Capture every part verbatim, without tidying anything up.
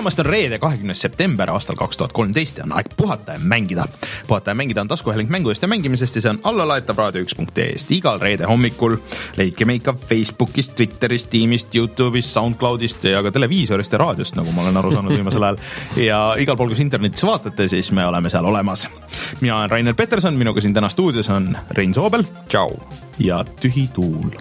tulemast on reede kahekümnes september aastal kaks tuhat kolmteist ja on aeg puhata ja mängida. Puhata ja mängida on taskuhääling mängudest ja mängimisest ja see on allalaetav raadio üks punkt ee-st igal reede hommikul. Leidke meid ka Facebookist, Twitterist, Teamist, YouTube'ist, Soundcloudist ja ka televiisorist ja raadiost, nagu ma olen aru saanud viimasel ajal. Ja igal pool, kus internetis vaatate, siis me oleme seal olemas. Mina olen Rainer Peterson, minuga siin täna stuudios on Rein Soobel. Tšau. Ja Tühi Tuul.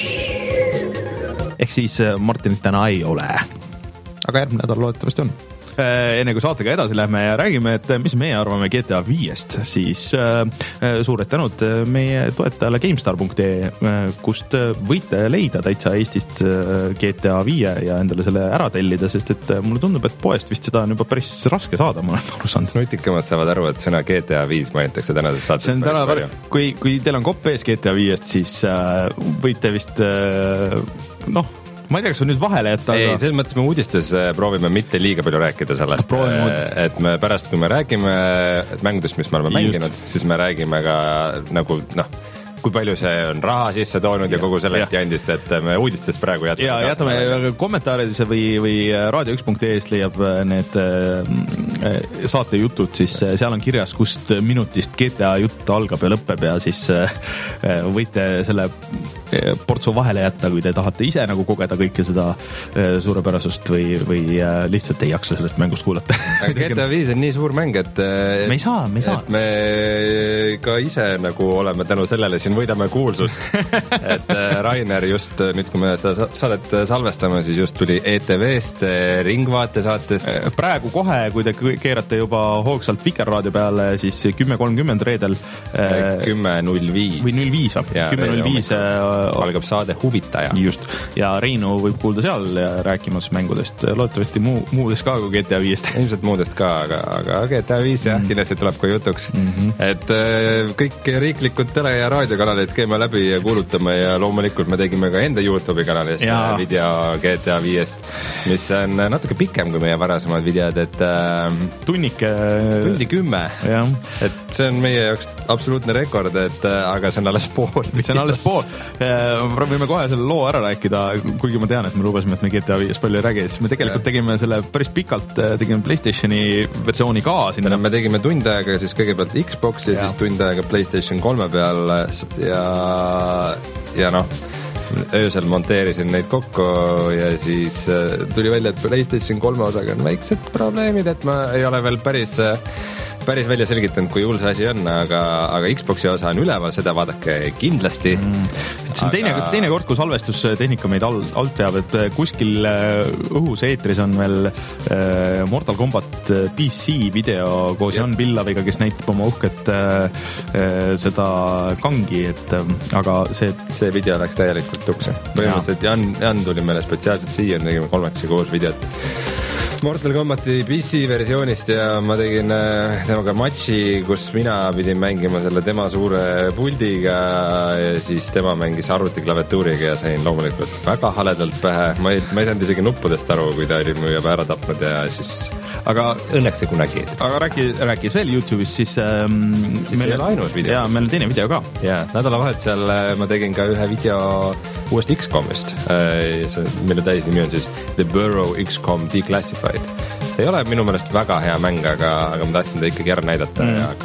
Ehk siis Martinit täna ei ole. Aga järgmine nädal loodetavasti on. Enne kui saatega edasi lähme ja räägime, et mis meie arvame G T A viiest, siis suured tänud meie toetajale GameStar punkt ee, kust võite leida täitsa Eestist G T A viie ja endale selle ära tellida, sest et mulle tundub, et poest vist seda on juba päris raske saada, ma olen aru saanud. Nutikamad saavad aru, et sõna G T A viis mainitakse tänases saates. See on täna palju. Kui, kui teil on kopp ees G T A viiest, siis võite vist, noh, ma ei tea, kas on nüüd vahele jätta. Ei, selles mõttes me uudistes proovime mitte liiga palju rääkida sellest, et me pärast, kui me räägime mängudest, mis me oleme Just. mänginud, siis me räägime ka nagu, noh, kui palju see on raha sisse toonud ja, ja kogu sellest ja. jandist, et me uudistest praegu jätame. Ja jätame kommentaarides või, või raadio üks punkt ee-st leiab need saatejutud, siis seal on kirjas, kust minutist G T A jutt algab ja lõpeb ja siis võite selle portsu vahele jätta, kui te tahate ise nagu kogeda kõike seda suurepärasust või, või lihtsalt ei jaksa sellest mängust kuulata. G T A viis on nii suur mäng, et me ei saa, me ei saa. Me ka ise nagu oleme tänu sellele siin võidame kuulsust. Et Rainer just nüüd, kui me seda saadet salvestame, siis just tuli E T V-st, Ringvaate saatest. Praegu kohe, kui te keerate juba hoogsalt Vikerraadio peale, siis kümme kolmkümmend reedel kümme null viis või null viis kümme null viis algab saade Huvitaja. Just. Ja Reinu võib kuulda seal rääkimas mängudest. Loodetavasti muu, muudest ka kui G T A viiest. Ilmselt muudest ka, aga, aga G T A viis jah, mm. kindlasti tuleb ka jutuks. Mm-hmm. Et äh, kõik riiklikud tele- ja raadiokanalid käime läbi ja kuulutame ja loomulikult me tegime ka enda YouTube'i kanalis ja. video G T A viiest, mis on natuke pikem kui meie varasemad videod, et äh, tunnike tundi kümme. Ja. Et see on meie jaoks absoluutne rekord, et äh, aga see on alles pool. See on alles pool. Võime kohe selle loo ära rääkida, kuigi ma tean, et me lubasime, et me G T A viiest palju ei räägi, siis me tegelikult ja. tegime selle päris pikalt, tegime PlayStationi versiooni ka sinna. Me tegime tund aega siis kõigepealt Xbox ja, ja. siis tund aega PlayStation kolme peal ja, ja noh, öösel monteerisin neid kokku ja siis tuli välja, et PlayStation kolme osaga on väiksed probleemid, et ma ei ole veel päris päris välja selgitanud, kui hull see asi on, aga, aga Xboxi osa on üleval, seda vaadake kindlasti. Mm. See on teine, aga... teine kord, kui salvestustehnika meid alt, alt teab, et kuskil õhus eetris on veel äh, Mortal Kombat P C video koos Jan Pillaviga, kes näitab oma uhket äh, seda kangi, et äh, aga see... See video läks täielikult tukse. Põhimõtteliselt Jan, Jan tuli meile spetsiaalselt siia, tegime kolmekesi koos videot Mortal Kombati P C versioonist ja ma tegin temaga matši, kus mina pidin mängima selle tema suure puldiga ja siis tema mängis arvutiklaviatuuriga ja sain loomulikult väga haledalt pähe. Ma ei, ma ei saanud isegi nuppudest aru, kui ta oli mu juba ära tapnud ja siis... Aga õnneks see kunagi. Aga rääki, rääkis veel YouTube'is, siis... Ähm, siis meil ei ole ainult video. Ja meil on teine video ka. Ja nädalavahetusel ma tegin ka ühe video uuest X COMist, mille täisnimi on siis The Burrow X COM Declassified. See ei ole minu meelest väga hea mäng, aga, aga ma tahtsin ta ikkagi ära näidata mm. ja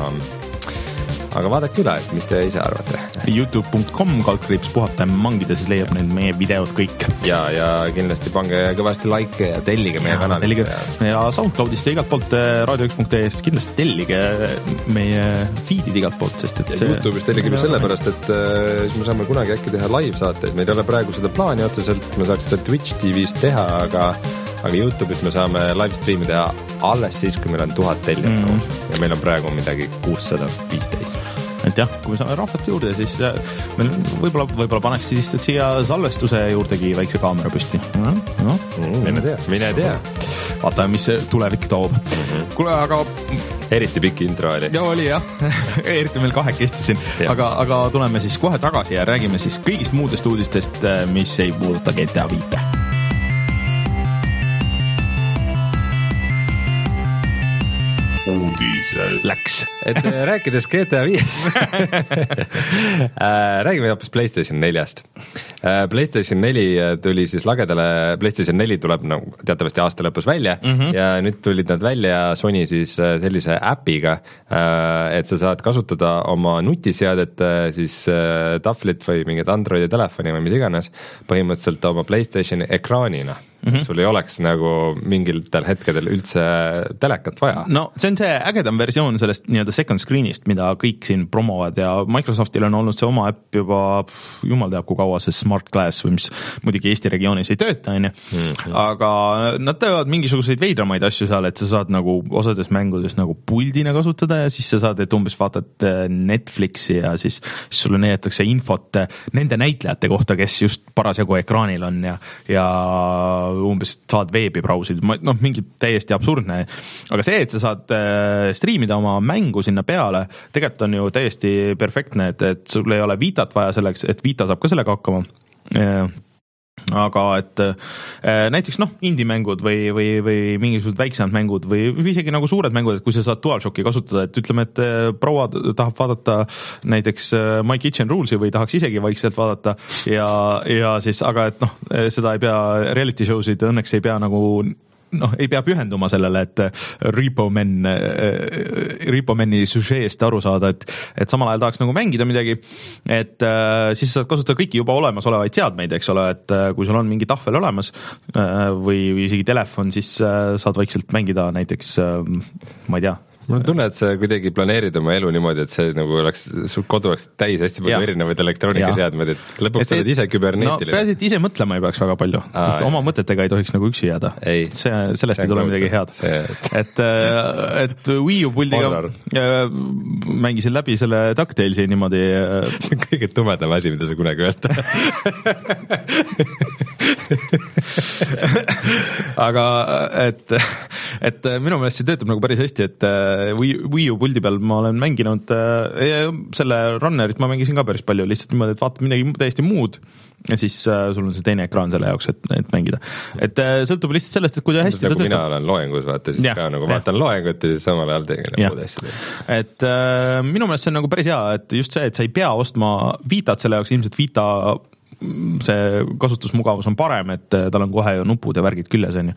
aga, aga vaadake üle, et mis te ise arvate. youtube punkt com kaldkriips puhata ja mangida, siis leiab need meie videod kõik. Ja, ja kindlasti pange kõvasti like ja tellige meie kanalit. Ja, ja Soundcloudist ja igalt poolt raadio üks punkt ee-st kindlasti tellige meie feedid igalt poolt, sest et see... YouTube'is tellige ju sellepärast, et siis me saame kunagi äkki teha live-saateid. Meil ei ole praegu seda plaani otseselt, me saaks seda Twitch T V-st teha, aga aga YouTube'is me saame live-streami teha alles siis, kui meil on tuhat tellijat mm. ja meil on praegu midagi kuussada viisteist. Et jah, kui me saame rahvast juurde, siis meil võib-olla, võib-olla paneks siis siia salvestuse juurdegi väikse kaamera püsti. No, no. Mm, mine tea, mine tea. Vaatame, mis tulevik toob. Mm-hmm. Kuule, aga... Eriti pikk intro oli. Ja oli jah, eriti meil kahekesti siin. Aga, aga tuleme siis kohe tagasi ja räägime siis kõigist muudest uudistest, mis ei puuduta G T A viite. Uudised. Läks. Et rääkides G T A viis räägime hoopis PlayStation neljast. PlayStation neli tuli siis lagedale, PlayStation neli tuleb no, teatavasti aasta lõpus välja mm -hmm. ja nüüd tulid nad välja Sony siis sellise äpiga, et sa saad kasutada oma nutiseadet, siis tahvlit või mingit Androidi telefoni või mis iganes, põhimõtteliselt oma PlayStationi ekraanina. Mm-hmm. sul ei oleks nagu mingitel hetkedel üldse telekat vaja. No see on see ägedam versioon sellest nii-öelda second screen'ist, mida kõik siin promovad ja Microsoftil on olnud see oma äpp juba jumal teab kui kaua, see Smart Glass või mis muidugi Eesti regioonis ei tööta, on ju. Mm-hmm. Aga nad teevad mingisuguseid veidramaid asju seal, et sa saad nagu osades mängudes nagu puldina kasutada ja siis sa saad, et umbes vaatad Netflixi ja siis, siis sulle näidatakse infot nende näitlejate kohta, kes just parasjagu ekraanil on ja, ja umbes saad veebi brausida, noh mingi täiesti absurdne, aga see, et sa saad äh, striimida oma mängu sinna peale, tegelikult on ju täiesti perfektne, et, et sul ei ole Vitat vaja selleks, et Vita saab ka sellega hakkama äh, aga et äh, näiteks noh, indie-mängud või, või, või mingisugused väiksemad mängud või isegi nagu suured mängud, et kui sa saad DualShocki kasutada, et ütleme, et proua tahab vaadata näiteks My Kitchen Rules'i või tahaks isegi vaikselt vaadata ja, ja siis, aga et noh, seda ei pea, reality show'sid õnneks ei pea nagu noh, ei pea pühenduma sellele, et Repo Man, Repo Mani süžeest aru saada, et, et samal ajal tahaks nagu mängida midagi, et äh, siis saad kasutada kõiki juba olemasolevaid seadmeid, eks ole, et äh, kui sul on mingi tahvel olemas äh, või, või isegi telefon, siis äh, saad vaikselt mängida näiteks äh,, ma ei tea, mul tunne, et sa kuidagi planeerid oma elu niimoodi, et see nagu oleks, sul kodu oleks täis hästi palju erinevaid elektroonikaseadmeid, et lõpuks sa oled ise küberneetiline. No peaasi, et ise mõtlema ei peaks väga palju, Aa, oma mõtetega ei tohiks nagu üksi jääda. Ei, see, sellest see ei tule midagi head. See, et... et, et Wii U puldiga mängisin läbi selle DuckTalesi niimoodi. See on kõige tumedam asi, mida sa kunagi öelda. aga et, et minu meelest see töötab nagu päris hästi, et Wii, Wii U puldi peal ma olen mänginud äh, selle Runnerit ma mängisin ka päris palju, lihtsalt niimoodi, et vaatad midagi täiesti muud ja siis äh, sul on see teine ekraan selle jaoks, et, et mängida. Et äh, sõltub lihtsalt sellest, et kuidas hästi nagu ta mina töötab. Olen loengus, vaata siis ja, ka nagu vaatan ja. Loengut ja siis samal ajal tegin muud asjad. Et äh, minu meelest see on nagu päris hea, et just see, et sa ei pea ostma Vitat selle jaoks, ilmselt Vita see kasutusmugavus on parem, et tal on kohe ju nupud ja värgid küljes, on ju.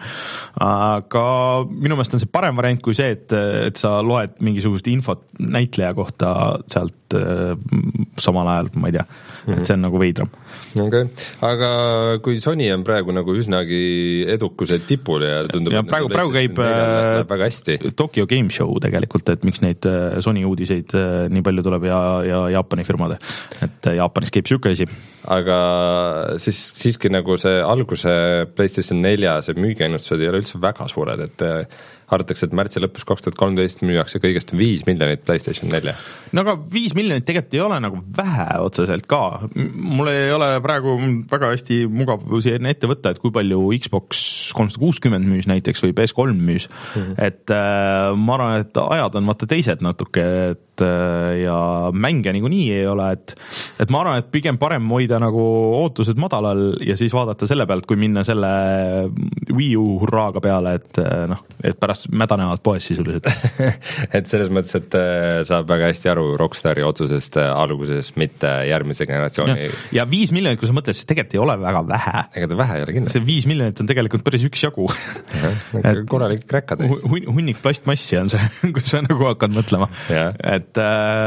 Aga minu meelest on see parem variant kui see, et, et sa loed mingisugust infot näitleja kohta sealt samal ajal, ma ei tea, et see on nagu veidram. Okay. Aga kui Sony on praegu nagu üsnagi edukuse tipul ja tundub, ja praegu, praegu käib väga hästi. Tokyo Game Show tegelikult, et miks neid Sony uudiseid nii palju tuleb ja, ja Jaapani firmade, et Jaapanis käib siuke asi. Aga siis siiski nagu see alguse PlayStation nelja see müügiennustused ei ole üldse väga suured, et arvatakse, et märtsi lõpus kaks tuhat kolmteist müüakse kõigest viis miljonit PlayStation nelja. No aga viis miljonit tegelikult ei ole nagu vähe otseselt ka. Mul ei ole praegu väga hästi mugav enne ette võtta, et kui palju Xbox kolmsada kuuskümmend müüs näiteks või P S kolm müüs. Mm-hmm. Et äh, ma arvan, et ajad on vaata teised natuke, et äh, ja mänge nagu nii ei ole, et, et ma arvan, et pigem parem hoida nagu ootused madalal ja siis vaadata selle pealt, kui minna selle Wii U hurraaga peale, et noh, et pärast mädanevad poes sisuliselt. et selles mõttes, et saab väga hästi aru Rockstari otsusest alguses, mitte järgmise generatsiooni. Ja, ja viis miljonit, kui sa mõtled, siis tegelikult ei ole väga vähe. Ega ta vähe ei ole kindlasti. See viis miljonit on tegelikult päris üks jagu. korralik räkkad. Hun, hunnik plastmassi on see, kui sa nagu hakkad mõtlema. Et,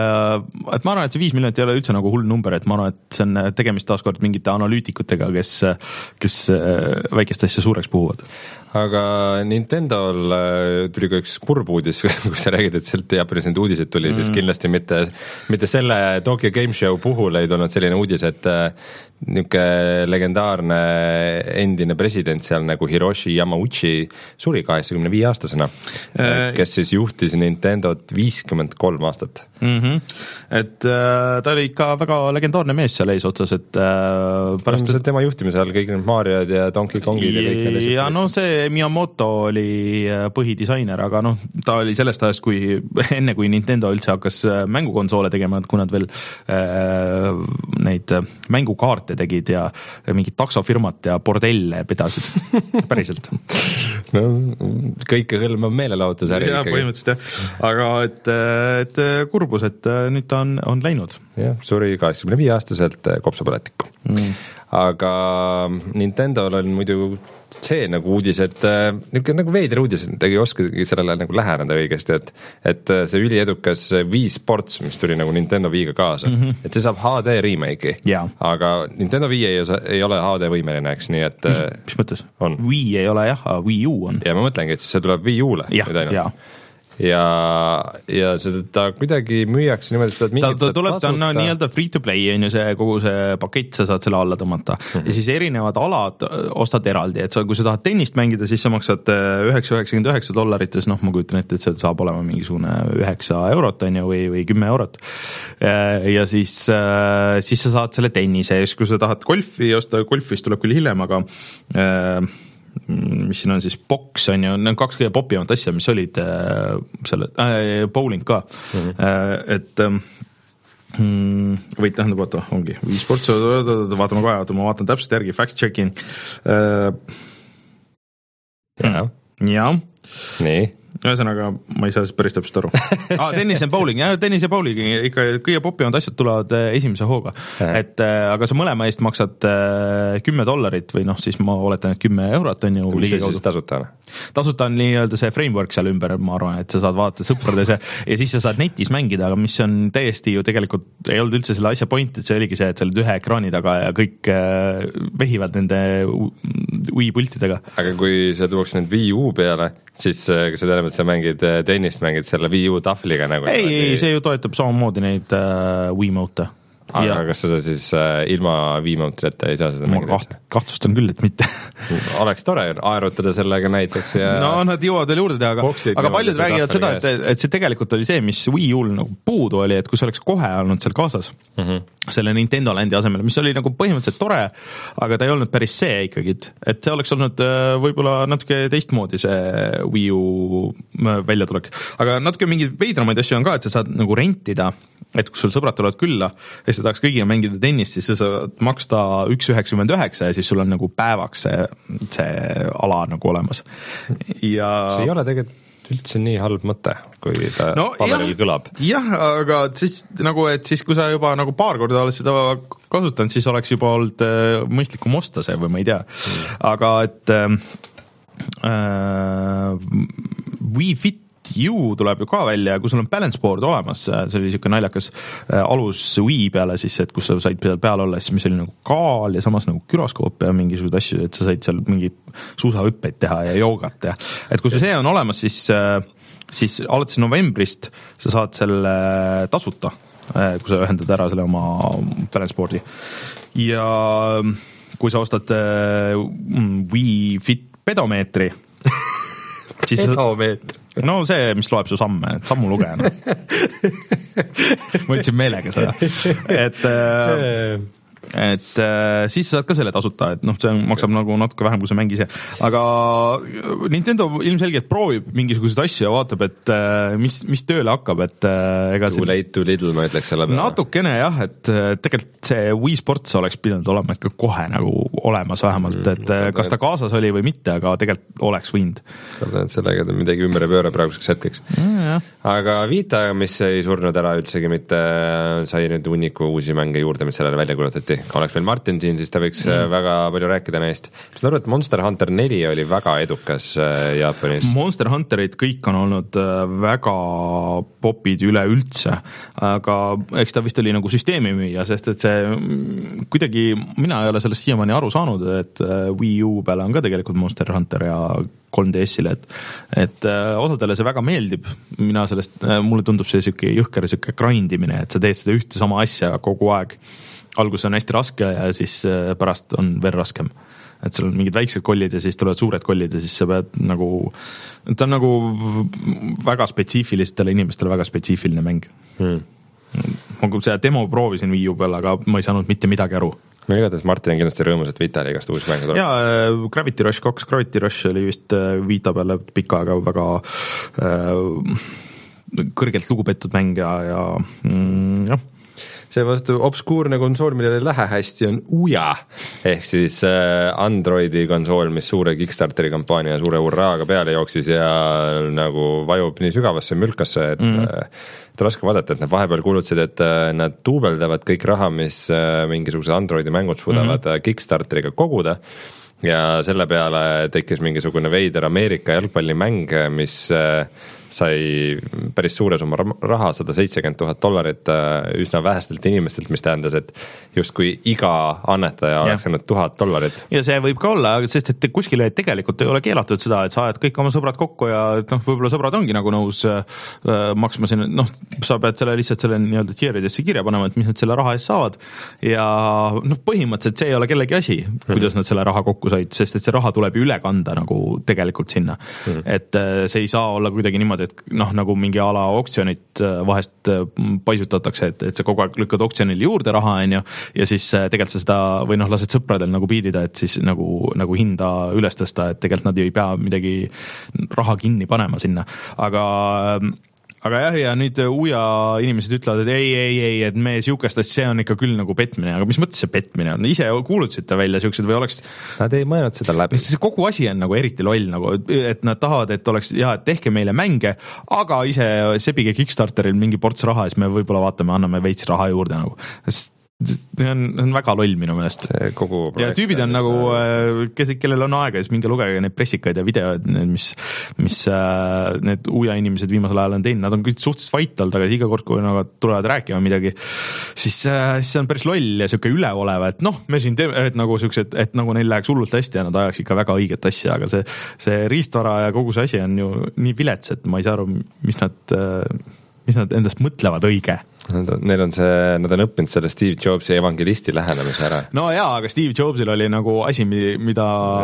et ma arvan, et see viis miljonit ei ole üldse nagu hull number, et ma arvan, et see on tegemist taaskord mingite analüütikutega, kes, kes väikest asja suureks puhuvad. Aga Nintendol tuli ka üks kurb uudis, kui sa räägid, et sealt Jaapanis need uudised tuli, mm. siis kindlasti mitte, mitte selle Tokyo Game Show puhul ei tulnud selline uudis, et niisugune legendaarne endine president seal nagu Hiroshi Yamauchi suri kaheksakümne viie aastasena, kes siis juhtis Nintendot viiskümmend kolm aastat. Mm-hmm. Et äh, ta oli ikka väga legendaarne mees seal eesotsas, et äh, pärast et tema juhtimise all kõik need Mariod ja Donkey Kongid ja kõik need ja no see Miyamoto oli põhidisainer, aga noh, ta oli sellest ajast, kui enne kui Nintendo üldse hakkas mängukonsoole tegema, et kui nad veel äh, neid mängukaarte saate tegid ja mingit taksofirmat ja bordelle pidasid päriselt. no kõike hõlmav meelelahutusäri ikkagi. Põhimõtteliselt jah, aga et, et kurbus, et nüüd ta on, on läinud. Jah, suri kaheksakümne viie aastaselt kopsupõletikku. Mm. Aga Nintendol on muidu see nagu uudis, et niisugune nagu veider uudis, et ei oskagi sellele nagu läheneda õigesti, et, et see üliedukas Wii Sports, mis tuli nagu Nintendo Wii'ga kaasa, mm -hmm. et see saab H D remake'i, aga Nintendo Wii ei, ei ole H D võimeline, eks, nii et mis, mis mõttes? On. Wii ei ole jah, Wii U on. Ja ma mõtlengi, et siis see tuleb Wii U-le. jah, jah. ja, ja seda ta kuidagi müüakse niimoodi, et sa ta, ta tuleb, ta on no, nii-öelda free to play on ju see kogu see pakett, sa saad selle alla tõmmata mm -hmm. ja siis erinevad alad ostad eraldi, et sa, kui sa tahad tennist mängida, siis sa maksad üheksa üheksakümmend üheksa dollarites, noh ma kujutan ette, et see saab olema mingisugune üheksa eurot on ju või, või kümme eurot ja siis, siis sa saad selle tennise ja siis kui sa tahad golfi osta, golfist tuleb küll hiljem, aga äh, mis siin on siis, boks on ju, need on kaks kõige popimat asja, mis olid äh, selle äh,, bowling ka mm, -hmm. äh, et ähm, või tähendab, vaata, ongi Wii Sports, vaatame kohe, vaata, ma vaatan täpselt järgi, fact checking äh,. jah. jah. nii. ühesõnaga, ma ei saa siis päris täpselt aru ah,. tennis ja bowling, jah, tennis ja bowling ikka kõige popimad asjad tulevad esimese hooga, et aga sa mõlema eest maksad kümme dollarit või noh, siis ma oletan, et kümme eurot on ju. mis see siis tasuta on? tasuta on nii-öelda see framework seal ümber, ma arvan, et sa saad vaadata sõprades ja, ja siis sa saad netis mängida, aga mis on täiesti ju tegelikult ei olnud üldse selle asja point, et see oligi see, et sa oled ühe ekraani taga ja kõik vehivad nende Wii pultidega. aga kui sa tuuks nüüd Wii U peale, siis see tähendab, et sa mängid tennist, mängid selle Wii U tahvliga nagu? ei, ei, see ju toetab samamoodi neid uh, Wiimote. aga ja. Kas sa siis uh, ilma Wiimoteta ei saa seda mängida? Ma kaht, kahtlustan küll, et mitte. Oleks tore aerutada sellega näiteks ja no nad jõuavad veel juurde teha, aga, aga paljud räägivad seda, et, et see tegelikult oli see, mis Wii U-l nagu puudu oli, et kui see oleks kohe olnud seal kaasas mm -hmm. selle Nintendo Landi asemel, mis oli nagu põhimõtteliselt tore, aga ta ei olnud päris see ikkagi, et see oleks olnud võib-olla natuke teistmoodi see Wii U väljatulek, aga natuke mingeid veidramaid asju on ka, et sa saad nagu rentida, et kui sul sõbrad tulevad külla ja sa tahaks kõigiga mängida tennist, siis sa saad maksta üks üheksakümmend üheksa ja siis sul on nagu päevaks see, see ala nagu olemas. Ja see ei ole tegelikult üldse nii halb mõte, kui ta no, paberil jah, kõlab. jah, aga siis nagu, et siis kui sa juba nagu paar korda oled seda kasutanud, siis oleks juba olnud mõistlikum osta see või ma ei tea mm. aga et äh, Wii Fit U tuleb ju ka välja, kui sul on balance board olemas, see oli niisugune naljakas alus Wii peale siis, et kus sa said peal olla, siis mis oli nagu kaal ja samas nagu gyroskoop ja mingisugused asju, et sa said seal mingi suusahüppeid teha ja joogat ja et kui see on olemas, siis, siis alates novembrist sa saad selle tasuta, kui sa ühendad ära selle oma balance board'i ja kui sa ostad Wii Fit pedomeetri siis pedomeetri no see, mis loeb su samme, et sammu lugejana. ma ütlesin meelega seda, et et äh, siis sa saad ka selle tasuta, et noh, see maksab nagu natuke vähem, kui see mängis, aga Nintendo ilmselgelt proovib mingisuguseid asju ja vaatab, et äh, mis, mis tööle hakkab, et äh, ega too late too little, ma ütleks selle peale. Natukene jah, et tegelikult see Wii Sports oleks pidanud olema ikka kohe nagu olemas vähemalt, et mm, kas ta kaasas oli või mitte, aga tegelikult oleks võinud. Kardan, et sellega midagi ümber ja pööra praeguseks hetkeks. Mm, aga Vita, mis ei surnud ära üldsegi mitte, sai nüüd hunniku uusi mänge juurde, mis sellele välja kulutati. Oleks meil Martin siin, siis ta võiks mm. väga palju rääkida neist. Ma saan aru, et Monster Hunter neli oli väga edukas Jaapanis. Monster Hunterid kõik on olnud väga popid üleüldse, aga eks ta vist oli nagu süsteemi müüa, sest et see kuidagi, mina ei ole sellest siiamaani aru saanud, et Wii U peale on ka tegelikult Monster Hunter ja kolm D S-ile, et, et osadele see väga meeldib, mina sellest, mulle tundub see siuke jõhker siuke grindimine, et sa teed seda ühte sama asja kogu aeg. Algus on hästi raske ja siis pärast on veel raskem. Et sul on mingid väiksed kollid ja siis tulevad suured kollid ja siis sa pead nagu, ta on nagu väga spetsiifilistele inimestele väga spetsiifiline mäng. Hmm. Ma seda demo proovisin Wii U peal, aga ma ei saanud mitte midagi aru. No igatahes Martin on kindlasti rõõmus, et Vita oli igast uusi mänge tuleb. Jaa, Gravity Rush kaks, Gravity Rush oli vist Vita peale pikka aega väga äh, kõrgelt lugupeetud mäng ja, ja mm, jah. See vastu obskuurne konsool, millele ei lähe hästi, on Uja ehk siis Androidi konsool, mis suure Kickstarteri kampaania suure hurraaga peale jooksis ja nagu vajub nii sügavasse mülkasse, et mm. et raske vaadata, et nad vahepeal kuulutasid, et nad duubeldavad kõik raha, mis mingisugused Androidi mängud suudavad mm. Kickstarteriga koguda ja selle peale tekkis mingisugune veider Ameerika jalgpallimäng, mis sai päris suure summa raha, sada seitsekümmend tuhat dollarit üsna vähestelt inimestelt, mis tähendas, et justkui iga annetaja oleks saanud tuhat dollarit. Ja see võib ka olla, sest et kuskile tegelikult ei ole keelatud seda, et sa ajad kõik oma sõbrad kokku ja noh, võib-olla sõbrad ongi nagu nõus äh, maksma sinna, noh, sa pead selle lihtsalt selle nii-öelda tieridesse kirja panema, et mis nad selle raha eest saavad ja noh, põhimõtteliselt see ei ole kellegi asi, kuidas mm. nad selle raha kokku said, sest et see raha tuleb üle kanda nagu tegelikult sinna mm., et äh, see ei saa olla kuidagi niimoodi, et noh, nagu mingi ala oktsionit vahest paisutatakse, et, et sa kogu aeg lükkad oktsionil juurde raha, on ju, ja siis tegelikult sa seda, või noh, lased sõpradel nagu piidida, et siis nagu, nagu hinda üles tõsta, et tegelikult nad ei pea midagi raha kinni panema sinna, aga aga jah, ja nüüd Uja inimesed ütlevad, et ei, ei, ei, et me siukest asja, see on ikka küll nagu petmine, aga mis mõttes see petmine on? Ise kuulutasite välja siuksed või oleks... Nad ei mõelnud seda läbi. See kogu asi on nagu eriti loll, nagu, et nad tahavad, et oleks, jah, et tehke meile mänge, aga ise sebige Kickstarteril mingi ports raha, siis me võib-olla vaatame, anname veits raha juurde nagu. See on, on väga loll minu meelest. Kogu ja tüübid on nagu, kes, kellel on aega, siis minge lugege neid pressikaid ja videoid, mis, mis need Uja inimesed viimasel ajal on teinud, nad on kõik suhteliselt vait olnud, aga iga kord, kui nad tulevad rääkima midagi, siis, siis see on päris loll ja siuke üleolev, et noh, me siin teeme, et nagu siuksed, et nagu neil läheks hullult hästi ja nad ajaks ikka väga õiget asja, aga see, see riistvara ja kogu see asi on ju nii vilets, et ma ei saa aru, mis nad, mis nad endast mõtlevad õige. Neil on see, nad on õppinud selle Steve Jobsi evangelisti lähenemise ära. No jaa, aga Steve Jobsil oli nagu asi, mida,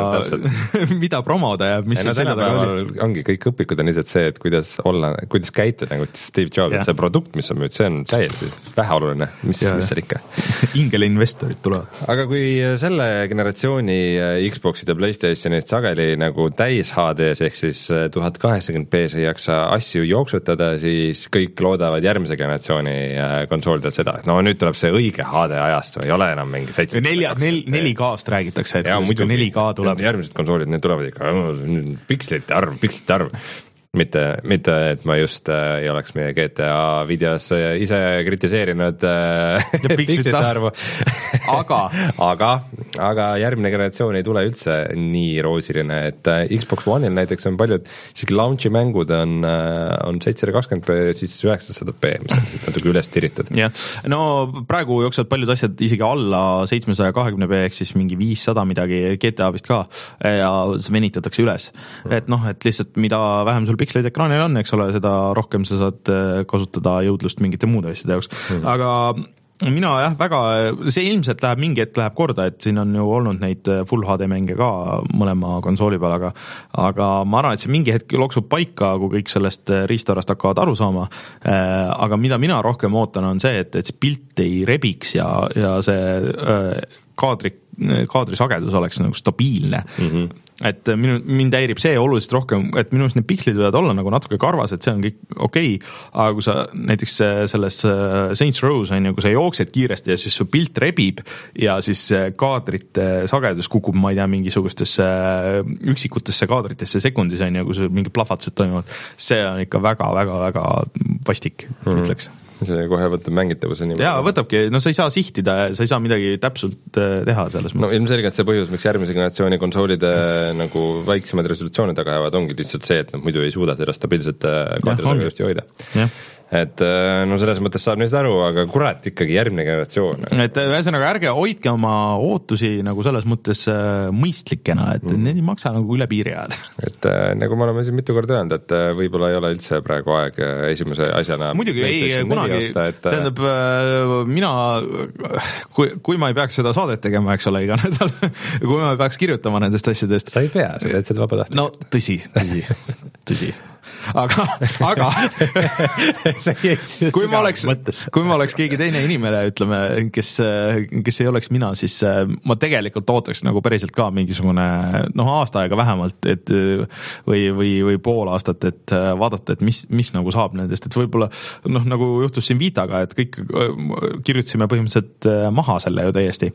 mida promoda ja mis ja no tänapäeval ongi kõik õpikud on lihtsalt see, et kuidas olla, kuidas käituda nagu Steve Jobs, et see produkt, mis on müüd, see on täiesti väheoluline, mis, mis seal ikka. Ingel-investorid tulevad. Aga kui selle generatsiooni Xboxid ja PlayStationid sageli nagu täis H D-s ehk siis tuhat kaheksakümmend p-s ei jaksa asju jooksutada, siis kõik loodavad järgmise generatsiooni konsoolidel seda, et no nüüd tuleb see õige H D ajast või ei ole enam mingi neli K-st räägitakse, et ja, muidu neli K tuleb. Järgmised konsoolid, need tulevad ikka pikslite arv, pikslite arv. Mitte, mitte, et ma just äh, ei oleks meie G T A videos äh, ise kritiseerinud äh, pikslite arvu. aga, aga, aga järgmine generatsioon ei tule üldse nii roosiline, et äh, Xbox One'il näiteks on paljud, isegi launchi mängud on, äh, on seitsesada kakskümmend p, siis üheksasada p, mis on natuke üles tiritud. jah, no praegu jooksevad paljud asjad isegi alla seitsmesaja kahekümne p, ehk siis mingi viissada midagi, G T A vist ka, ja venitatakse üles. Et noh, et lihtsalt mida vähem sul piksleid ekraanil on, eks ole, seda rohkem sa saad kasutada jõudlust mingite muude asjade jaoks. Mm. Aga mina jah, väga, see ilmselt läheb mingi hetk läheb korda, et siin on ju olnud neid Full H D mänge ka mõlema konsooli peal, aga, aga ma arvan, et see mingi hetk loksub paika, kui kõik sellest riistarast hakkavad aru saama. Aga mida mina rohkem ootan on see, et, et see pilt ei rebiks ja, ja see kaadri, kaadrisagedus oleks nagu stabiilne. Mm-hmm. Et minu, mind häirib see oluliselt rohkem, et minu meelest need pikslid võivad olla nagu natuke karvas, et see on kõik okei, okay, aga kui sa näiteks selles Saints Row's on ju, kui sa jooksed kiiresti ja siis su pilt rebib ja siis kaadrite sagedus kukub, ma ei tea, mingisugustesse üksikutesse kaadritesse sekundis on ju, kui see mingi plahvatused toimuvad, see on ikka väga-väga-väga vastik, mm-hmm. ütleks. See kohe võtab mängitavuse nii. Jaa, võtabki, no sa ei saa sihtida, sa ei saa midagi täpselt teha selles mõttes. No ilmselgelt see põhjus, miks järgmise generatsiooni konsoolide nagu väiksemad resolutsioonid taga jäävad, ongi lihtsalt see, et nad muidu ei suuda seda stabiilset kaadrisagedust hoida. Jah. Et no selles mõttes saab neist aru, aga kurat ikkagi järgmine generatsioon. Et ühesõnaga ärge hoidke oma ootusi nagu selles mõttes mõistlikena, et mm. need ei maksa nagu üle piiri ajada. Et nagu me oleme siin mitu korda öelnud, et võib-olla ei ole üldse praegu aeg esimese asjana muidugi ei, kunagi, osta, et... tähendab mina, kui, kui ma ei peaks seda saadet tegema, eks ole, iga nädal, kui ma peaks kirjutama nendest asjadest. Sa ei pea, sa teed seda vabatahtlikult. No tõsi, tõsi, tõsi. aga, aga kui ma oleks, kui ma oleks keegi teine inimene, ütleme, kes, kes ei oleks mina, siis ma tegelikult ootaks nagu päriselt ka mingisugune noh, aasta aega vähemalt, et või, või, või pool aastat, et vaadata, et mis, mis nagu saab nendest, et võib-olla noh, nagu juhtus siin Vitaga, et kõik kirjutasime põhimõtteliselt maha selle ju täiesti.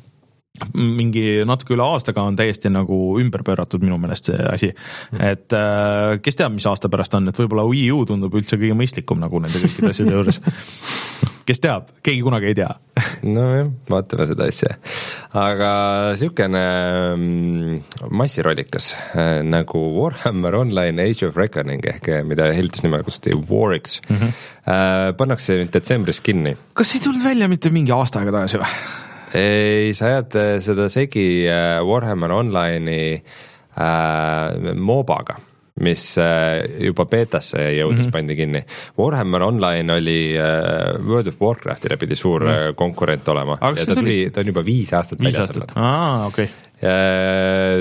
Mingi natuke üle aastaga on täiesti nagu ümber pööratud minu meelest see asi, et äh, kes teab, mis aasta pärast on, et võib-olla Wii U tundub üldse kõige mõistlikum nagu nende kõikide asjade juures. Kes teab, keegi kunagi ei tea. No jah, vaatame seda asja. Aga sihukene massirollikas nagu Warhammer Online Age of Reckoning ehk mida hiljutisnimel kutsuti Warix mm-hmm. pannakse detsembris kinni. Kas ei tulnud välja mitte mingi aasta aega tagasi või? Ei, sa ajad seda segi Warhammer Online'i äh, MOBAga, mis juba beetasse jõudis mm-hmm. pandi kinni. Warhammer Online oli äh, World of Warcraftile pidi suur mm-hmm. konkurent olema. Aga ja ta, tuli, ta on juba viis aastat viis väljas olnud. Aa, okei. Okay. Ja,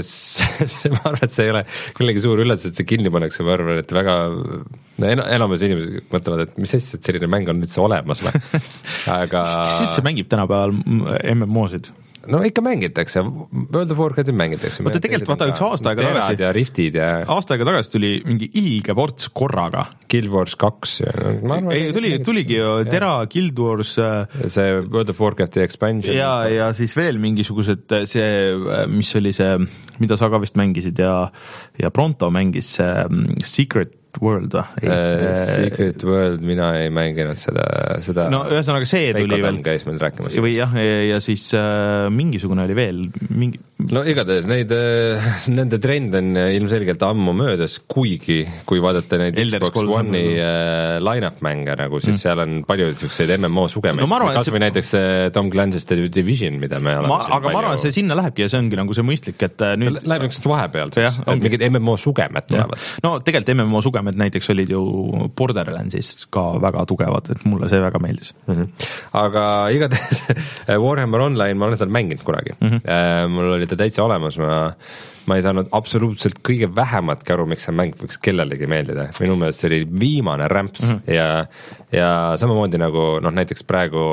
ma arvan, et see ei ole kellegi suur üllatus, et see kinni pannakse, ma arvan, et väga no, enamus inimesed mõtlevad, et mis asja, et selline mäng on üldse olemas või? Aga... Kes üldse mängib tänapäeval M M O-sid? No ikka mängitakse, World of Warcrafti mängitakse. Vaata tegelikult vaata üks aasta aega tagasi ja Riftid ja aasta aega tagasi tuli mingi ilge ports korraga. Guild Wars kaks ja no, arvan, ei, tuli, tuligi ju Tera, Guild Wars see World of Warcrafti expansion ja, ja siis veel mingisugused see, mis oli see, mida sa ka vist mängisid ja, ja Pronto mängis Secret World või? Uh, Secret World, mina ei mänginud seda, seda no ühesõnaga see tuli veel käis meil rääkimas või jah, ja, ja siis äh, mingisugune oli veel mingi... no igatahes neid, nende trend on ilmselgelt ammu möödas, kuigi kui vaadata neid Elder Xbox One'i äh, line-up mänge nagu, siis mm. seal on palju selliseid M M O sugemeid no, kas või see... näiteks Tom Clancy's The Division, mida me oleme ma, aga palju... ma arvan, see sinna lähebki ja see ongi nagu see mõistlik, et nüüd läheb niisugust vahepealt, et mingid M M O sugemed tulevad. No tegelikult M M O sugemed näiteks olid ju Borderlandsis ka väga tugevad, et mulle see väga meeldis mm-hmm. aga igatahes Warhammer Online ma olen seal mänginud kunagi mm-hmm. mul oli ta täitsa olemas, ma ma ei saanud absoluutselt kõige vähematki aru, miks see mäng võiks kellelegi meeldida. Minu meelest see oli viimane rämps mm-hmm. ja, ja samamoodi nagu noh, näiteks praegu,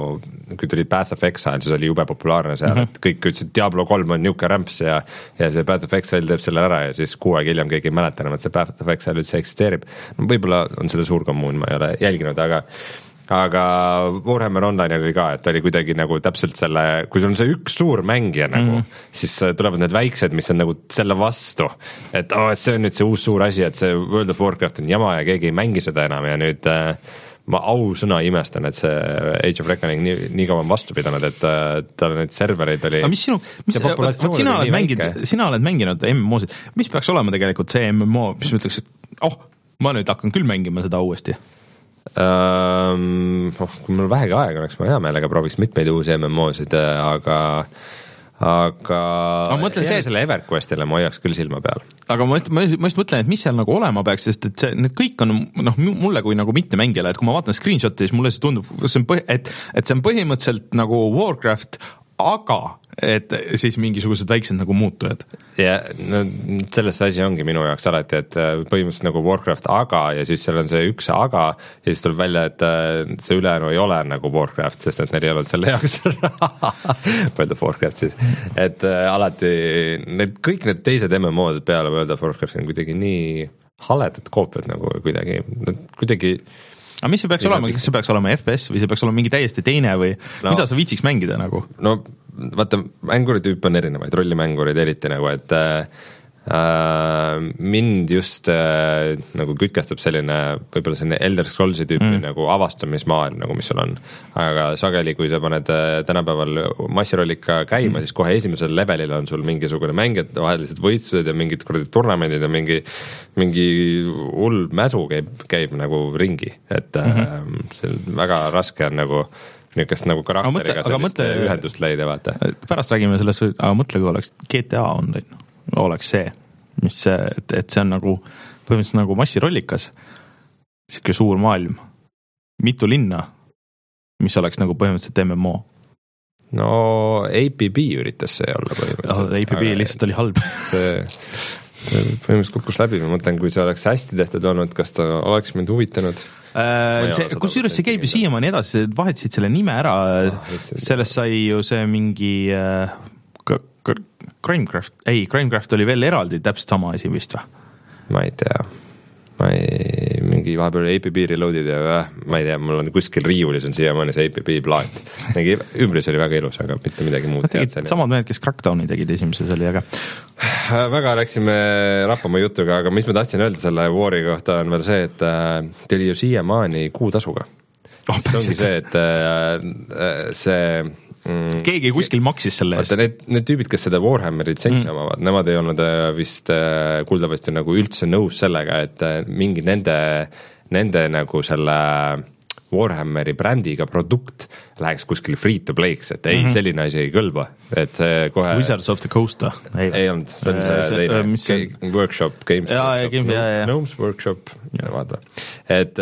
kui tuli Path of Exile, siis oli jube populaarne seal, mm-hmm. et kõik ütlesid, Diablo kolm on niuke rämps ja, ja see Path of Exile teeb selle ära ja siis kuu aeg hiljem keegi ei mäleta enam, et see Path of Exile üldse eksisteerib. No, võib-olla on selle suur kommuun, ma ei ole jälginud, aga aga Warhammer Online oli ka, et oli kuidagi nagu täpselt selle, kui sul on see üks suur mängija nagu mm., siis tulevad need väiksed, mis on nagu selle vastu, et oh, et see on nüüd see uus suur asi, et see World of Warcraft on jama ja keegi ei mängi seda enam ja nüüd äh, ma ausõna imestan, et see Age of Reckoning nii, nii kaua on vastu pidanud, et äh, tal neid servereid oli aga mis sinu, mis, võt, sina, oled mänginud, sina oled mänginud M M O-sid, mis peaks olema tegelikult see M M O, mis ütleks, et oh, ma nüüd hakkan küll mängima seda uuesti? Um, oh, kui mul vähegi aega oleks, ma hea meelega prooviks mitmeid uusi M M O-sid, aga aga, aga mõtlen see, selle EverQuestile ma hoiaks küll silma peal. Aga ma, ma, ma just mõtlen, et mis seal nagu olema peaks, sest et see, need kõik on noh, mulle kui nagu mitte mängijale, et kui ma vaatan screenshot'i, siis mulle see tundub, see on põh, et, et see on põhimõtteliselt nagu Warcraft, aga et siis mingisugused väiksed nagu muutujad. Ja no, selles asi ongi minu jaoks alati, et põhimõtteliselt nagu Warcraft aga ja siis seal on see üks aga ja siis tuleb välja, et see ülejäänu ei ole nagu Warcraft, sest et neil ei olnud selle jaoks World of Warcraft siis, et äh, alati need, kõik need teised M M O-d peale World of Warcraft on kuidagi nii haledad koopiad nagu kuidagi, kuidagi aga mis see peaks olema, kas see peaks olema F P S või see peaks olema mingi täiesti teine või no, mida sa viitsiks mängida nagu? No vaata, mänguritüüp on erinevaid, rollimängurid eriti nagu, et äh, mind just äh, nagu kütkestab selline võib-olla selline Elder Scrollsi tüüpi mm. nagu avastamismaailm, nagu mis sul on. Aga sageli, kui sa paned äh, tänapäeval massirollika käima mm., siis kohe esimesel levelil on sul mingisugune mängijate vahelised võistlused ja mingid kuradi ja mingi, mingi hull mäsu käib, käib nagu ringi, et mm-hmm. äh, see on väga raske on nagu niukest nagu karakteriga sellist mõtle, ühendust leida, vaata. Pärast räägime sellest, aga mõtle, kui oleks G T A online, oleks see, mis see, et, et see on nagu põhimõtteliselt nagu massirollikas, siuke suur maailm, mitu linna, mis oleks nagu põhimõtteliselt M M O. No A P B üritas see olla põhimõtteliselt. A P B aga lihtsalt oli halb. põhimõtteliselt kukkus läbi, ma mõtlen, kui see oleks hästi tehtud olnud, kas ta oleks mind huvitanud? Äh, see, kusjuures see käib ju siiamaani edasi, vahetasid selle nime ära, oh, sellest sai ju see mingi äh, Crimecraft, ei, Crimecraft oli veel eraldi täpselt sama asi vist või? Ma ei tea. Ma ei, mingi vahepeal A P B reloadid ja äh, ma ei tea, mul on kuskil riiulis on siiamaani see A P B plaat. Nägi, ümbris oli väga ilus, aga mitte midagi muud. Samad mehed, kes Crackdowni tegid esimeses oli, aga väga läksime rappama jutuga, aga mis ma tahtsin öelda selle War'i kohta on veel see, et äh, te oli ju siiamaani kuutasuga. Oh, see ongi see, et äh, see Mm, keegi kuskil maksis selle eest. Need, need tüübid, kes seda Warhammeri litsentsi mm. omavad, nemad ei olnud vist kuuldavasti nagu üldse nõus sellega, et mingi nende, nende nagu selle Warhammeri brändiga produkt läheks kuskil free to play'ks, et ei, mm -hmm. selline asi ei kõlba, et see kohe Wizards of the Coast ei, ei olnud, see on see, see teine see... Workshop, Games ja, Workshop, game, ja, ja. Gnomes Workshop, vaata, et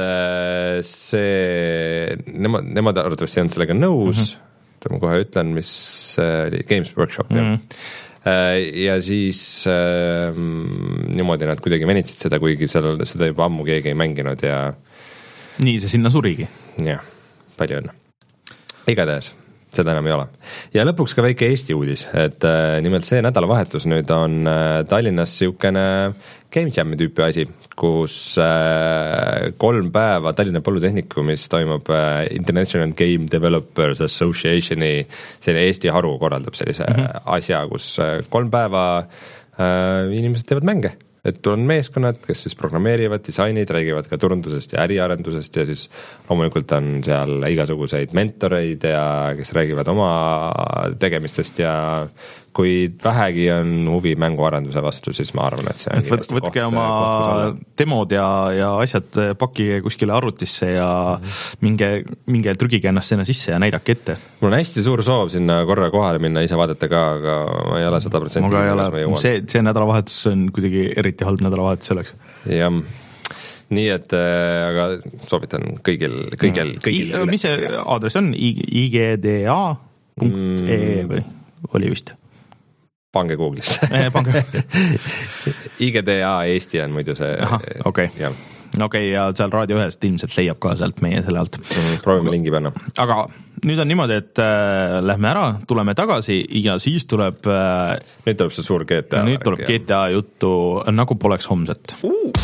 see nemad, nemad arvatavasti ei olnud sellega nõus mm, -hmm. ma kohe ütlen, mis oli Games Workshop mm. ja siis äh, niimoodi nad kuidagi venitsid seda, kuigi seal, seda juba ammu keegi ei mänginud ja nii see sinna surigi. Jah, palju õnne. Igatahes, seda enam ei ole. Ja lõpuks ka väike Eesti uudis, et äh, nimelt see nädalavahetus nüüd on äh, Tallinnas siukene Game Jam'i tüüpi asi, kus äh, kolm päeva Tallinna Polütehnikumis toimub äh, International Game Developers Associationi selline Eesti haru korraldab sellise mm -hmm. asja, kus äh, kolm päeva äh, inimesed teevad mänge. Et on meeskonnad, kes siis programmeerivad, disainid, räägivad ka turundusest ja äriarendusest ja siis loomulikult on seal igasuguseid mentoreid ja kes räägivad oma tegemistest ja kui vähegi on huvi mänguarenduse vastu, siis ma arvan, et see on Võt, võtke koht, oma koht demod ja, ja asjad pakki kuskile arvutisse ja mm -hmm. minge, minge trügige ennast sinna sisse ja näidake ette. Mul on hästi suur soov sinna korra kohale minna, ise vaadata ka, aga ma ei ole sada protsenti. See, see nädalavahetus on kuidagi eriti halb nädalavahetus selleks. Jah. Nii et äh, aga soovitan kõigil, kõigil, kõigil I, mis see aadress on? I G D A punkt E või oli vist? Pange Google'is. Pange. I G D A Eesti on muidu see. Okei, okei, ja seal Raadio ühest ilmselt leiab ka sealt meie selle alt. Mm, proovime lingi panna. Aga nüüd on niimoodi, et äh, lähme ära, tuleme tagasi ja siis tuleb äh, nüüd tuleb see suur G T A. Nüüd tuleb G T A juttu nagu poleks homset. Uh!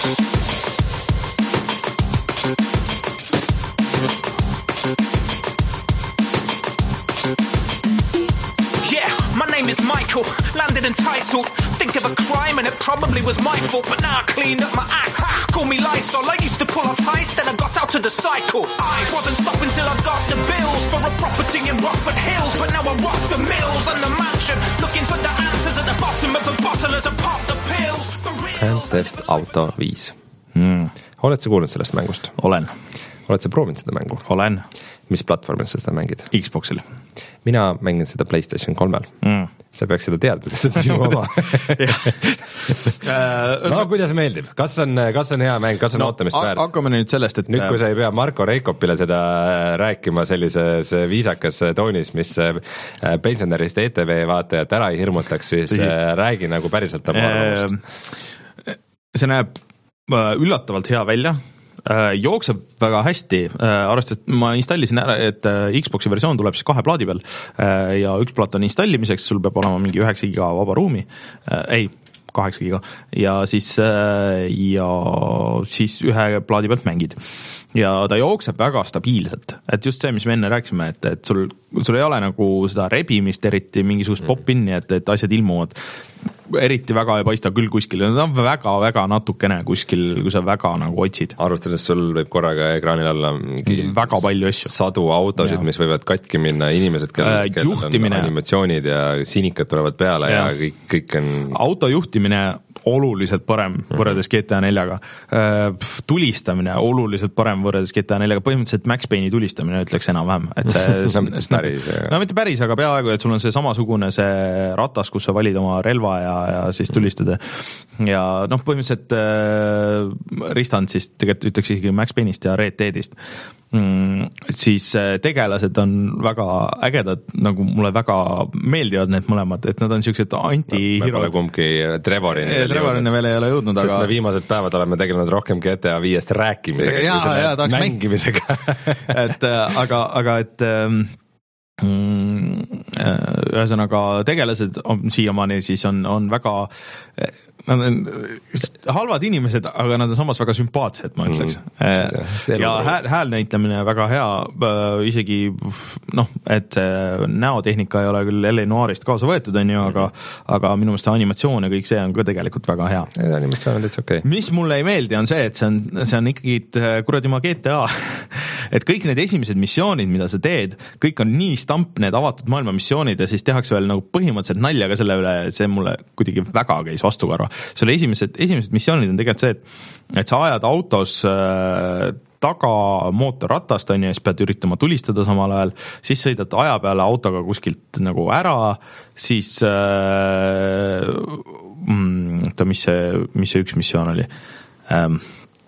Landed entitled, think of a crime and it probably was my fault, but now I cleaned up my act. Call me Lysol, I used to pull off heist, then I got out of the cycle. I wasn't stopping till I got the bills for a property in Rockford Hills, but now I rock the mills and the mansion, looking for the answers at the bottom of the bottle as I pop the pills. Grand Theft Auto viis hmm. Oled sa kuulnud sellest mängust? Olen. Oled sa proovinud seda mängu? Olen. Mis platvormil sa seda mängid? Xboxil. Mina mängin seda PlayStation kolmel mm. Sa peaks seda teadma, sest see on sinu oma. No kuidas meeldib? Kas on, kas on hea mäng, kas on no, ootamist väärt? Hakkame nüüd sellest, et nüüd kui sa ei pea Marko Reikopile seda rääkima sellises viisakas toonis, mis pensionärist E T V vaatajat ära ei hirmutaks, siis Tõsi. räägi nagu päriselt oma arvamust. See näeb üllatavalt hea välja. Jookseb väga hästi, arvestades, ma installisin ära, et Xboxi versioon tuleb siis kahe plaadi peal ja üks plaat on installimiseks, sul peab olema mingi üheksa giga vaba ruumi, ei, kaheksa giga ja siis, ja siis ühe plaadi pealt mängid. Ja ta jookseb väga stabiilselt, et just see, mis me enne rääkisime, et, et sul, sul ei ole nagu seda rebimist eriti mingisugust mm. pop-inni, et, et asjad ilmuvad eriti väga ei paista küll kuskil, nad on väga-väga natukene kuskil, kui sa väga nagu otsid. Arvestades sul võib korraga ekraanil olla mingi väga palju asju. Sadu autosid, ja. mis võivad katki minna, inimesed, kellel, kellel on animatsioonid ja sinikad tulevad peale ja, ja kõik, kõik on... Autojuhtimine oluliselt parem võrreldes G T A neljaga. Tulistamine oluliselt parem võrreldes G T A neljaga. Põhimõtteliselt Max Payne'i tulistamine ütleks enam-vähem. Et see, päris, no mitte päris, aga peaaegu, et sul on see samasugune see ratas, kus sa valid oma relva ja, ja siis tulistada. Ja noh, põhimõtteliselt äh, ristand siis tegelikult ütleks isegi Max Payne'ist ja Red Deadist. mm, siis tegelased on väga ägedad, nagu mulle väga meeldivad need mõlemad, et nad on siuksed anti-heroed. Me pole kumbki Trevorini veel Trevorini veel ei ole jõudnud, sest aga me viimased päevad oleme tegelenud rohkem G T A viiest rääkimisega ja, kui ja, selle mängimisega. et aga, aga et ühesõnaga tegelased on siiamaani siis on, on väga nad on halvad inimesed, aga nad on samas väga sümpaatsed, ma ütleks mm,. ja hääl, hääl näitamine väga hea, isegi noh, et näotehnika ei ole küll L A Noirist kaasa võetud, on ju, aga, aga minu meelest animatsioon ja kõik see on ka tegelikult väga hea. Animatsioon on täitsa okei okay.. Mis mulle ei meeldi, on see, et see on, see on ikkagi kuradi ma G T A et kõik need esimesed missioonid, mida sa teed, kõik on nii stamp need avatud maailma missioonid ja siis tehakse veel nagu põhimõtteliselt nalja ka selle üle, see mulle kuidagi väga käis vastukarva. Selle esimesed, esimesed missioonid on tegelikult see, et, et sa ajad autos äh, taga mootorratast, on ju, siis pead üritama tulistada samal ajal, siis sõidad aja peale autoga kuskilt nagu ära, siis äh, mm, ta, mis see, mis see üks missioon oli ähm,?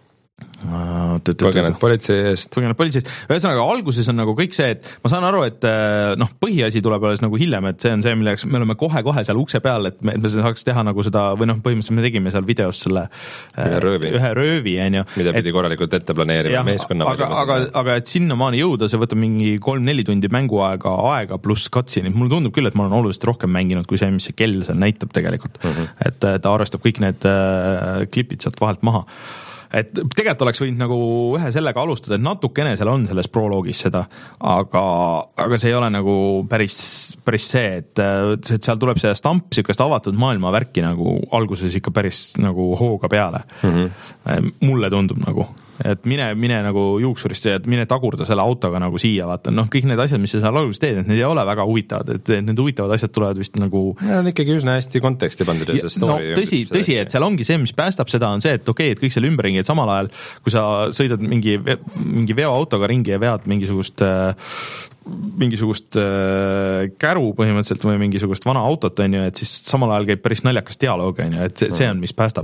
Põgened politsei eest. Põgened politsei eest. Ühesõnaga, alguses on nagu kõik see, et ma saan aru, et noh, põhiasi tuleb alles nagu hiljem, et see on see, milleks me oleme kohe-kohe seal ukse peal, et me, me saaks teha nagu seda, või noh, põhimõtteliselt me tegime seal videos selle ühe röövi, ühe röövi on ju. Mida pidi et, korralikult ette planeerima meeskonna. Aga, aga, aga et sinnamaani jõuda, see võtab mingi kolm-neli tundi mänguaega aega pluss cutscene'id. Mulle tundub küll, et ma olen oluliselt rohkem mänginud kui see, mis see kell seal näitab tegelikult. Uh -huh. Et ta arvestab kõik need äh, klipid sealt vahelt maha. Et tegelikult oleks võinud nagu ühe sellega alustada, et natukene seal on selles proloogis seda, aga, aga see ei ole nagu päris, päris see, et, et seal tuleb see stamp, siukest avatud maailma värki nagu alguses ikka päris nagu hooga peale. Mm -hmm. Mulle tundub nagu, et mine, mine nagu juuksurist ja mine tagurda selle autoga nagu siia, vaata, noh, kõik need asjad, mis sa seal alguses teed, et need ei ole väga huvitavad, et need huvitavad asjad tulevad vist nagu ja, on ikkagi üsna hästi konteksti pandud. No tõsi, tõsi, et seal ongi see, mis päästab seda, on see, et okei, et kõik seal ümberringi, et samal ajal, kui sa sõidad mingi, mingi veoautoga ringi ja vead mingisugust mingisugust käru põhimõtteliselt või mingisugust vana autot, on ju, et siis samal ajal käib päris naljakas dialoog, on ju, et see, see on, mis päästab.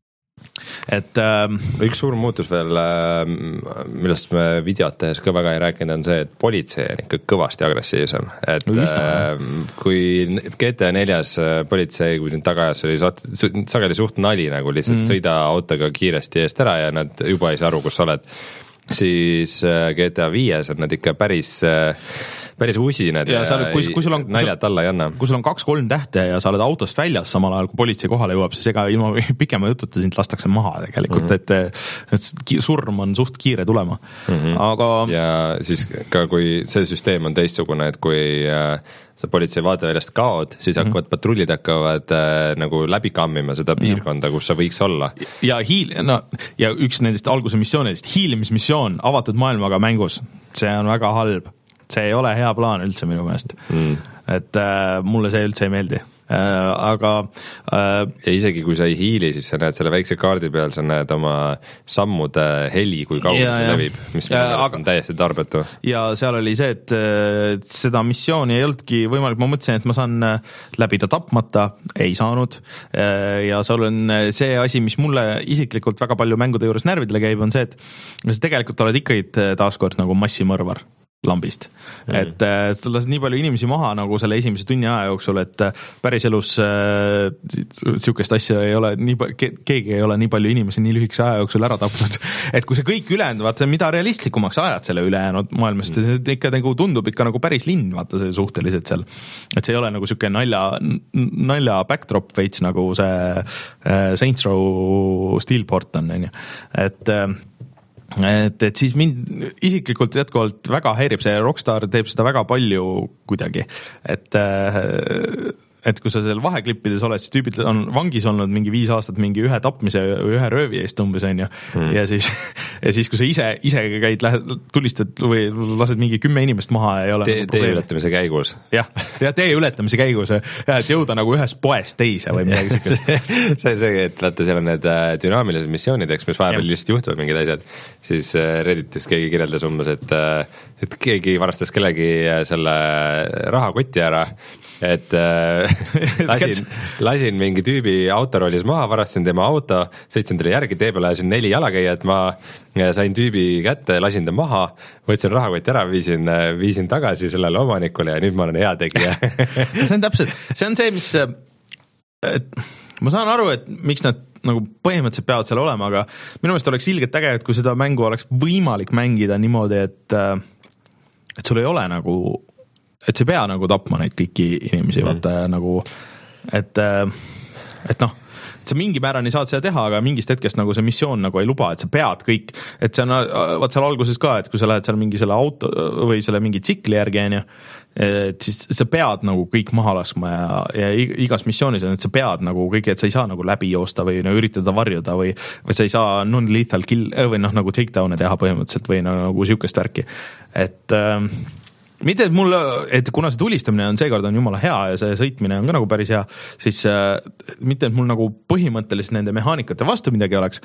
Et ähm, üks suur muutus veel, millest me videot tehes ka väga ei rääkinud, on see, et politsei on ikka kõvasti agressiivsem, et no, äh, kui G T A neljas politsei, kui nüüd tagajas oli sageli suht nali nagu lihtsalt mm. sõida autoga kiiresti eest ära ja nad juba ei saa aru, kus sa oled, siis G T A viies on nad ikka päris päris usinad ja, ja kui, kui sul on, naljad alla ei anna. Kui sul on kaks-kolm tähte ja sa oled autost väljas samal ajal, kui politsei kohale jõuab, siis ega ilma pikema jututa sind lastakse maha tegelikult, mm -hmm. et, et surm on suht kiire tulema. Mm -hmm. Aga ja siis ka kui see süsteem on teistsugune, et kui äh, sa politsei vaateväljast kaod, siis mm-hmm. hakkavad patrullid hakkavad äh, nagu läbi kammima seda piirkonda, kus sa võiks olla. Ja, hiil, no, ja üks nendest alguse missioonidest, hiilimismissioon avatud maailmaga mängus, see on väga halb. See ei ole hea plaan üldse minu meelest. Mm. Et äh, mulle see üldse ei meeldi. Äh, aga äh, ja isegi kui sa ei hiili, siis sa näed selle väikse kaardi peal, sa näed oma sammude heli, kui kaugel see levib, mis ja, aga, on täiesti tarbetu. Ja seal oli see, et, et seda missiooni ei olnudki võimalik, ma mõtlesin, et ma saan läbida tapmata, ei saanud ja seal on see asi, mis mulle isiklikult väga palju mängude juures närvidele käib, on see, et sa tegelikult oled ikkagi taaskord nagu massimõrvar lambist. Mm. Et äh, sa lased nii palju inimesi maha nagu selle esimese tunni aja jooksul, et äh, päris elus äh, siukest asja ei ole, nii ke, keegi ei ole nii palju inimesi nii lühikese aja jooksul ära tapnud. Et kui see kõik ülejäänud, vaata, mida realistlikumaks ajad selle ülejäänud maailmast, mm. see ikka nagu tundub ikka nagu päris linn, vaata see suhteliselt seal. Et see ei ole nagu siuke nalja, nalja backdrop veits nagu see äh, Saints Row Steelport on, on ju. Et äh, et, et siis mind isiklikult jätkuvalt väga häirib see, Rockstar teeb seda väga palju kuidagi, et et kui sa seal vaheklipides oled, siis tüübid on vangis olnud mingi viis aastat mingi ühe tapmise või ühe röövi eest umbes, on ju, mm. ja siis ja siis, kui sa ise, ise käid, lähed, tulistad või lased mingi kümme inimest maha, ei ole tee, nagu tee ületamise käigus. Jah, ja tee ületamise käigus ja et jõuda nagu ühest poest teise või midagi siukest. see on see, et vaata, seal on need dünaamilised missioonid, eks, mis vahepeal lihtsalt juhtuvad mingid asjad, siis Redditis keegi kirjeldas umbes, et et keegi varastas kellegi selle rahakoti ära, et lasin, lasin mingi tüübi autoroolis maha, varastasin tema auto, sõitsin talle järgi, tee peal ajasin neli jalakäijat, ma sain tüübi kätte, lasin ta maha, võtsin rahakoti ära, viisin, viisin tagasi sellele omanikule ja nüüd ma olen hea tegija. see on täpselt, see on see, mis et ma saan aru, et miks nad nagu põhimõtteliselt peavad seal olema, aga minu meelest oleks ilgelt äge, et kui seda mängu oleks võimalik mängida niimoodi, et et sul ei ole nagu, et sa ei pea nagu tapma neid kõiki inimesi, mm. vaata nagu, et et noh, et sa mingi määrani saad seda teha, aga mingist hetkest nagu see missioon nagu ei luba, et sa pead kõik, et see on, vaat seal alguses ka, et kui sa lähed seal mingi selle auto või selle mingi tsikli järgi, on ju, et siis sa pead nagu kõik maha laskma ja, ja igas missioonis on, et sa pead nagu kõik, et sa ei saa nagu läbi joosta või nagu üritada varjuda või, või sa ei saa non-lethal kill või noh, nagu takedown'e teha põhimõtteliselt või nagu siukest värki, et äh, mitte, et mul, et kuna see tulistamine on seekord on jumala hea ja see sõitmine on ka nagu päris hea, siis äh, mitte, et mul nagu põhimõtteliselt nende mehaanikate vastu midagi oleks,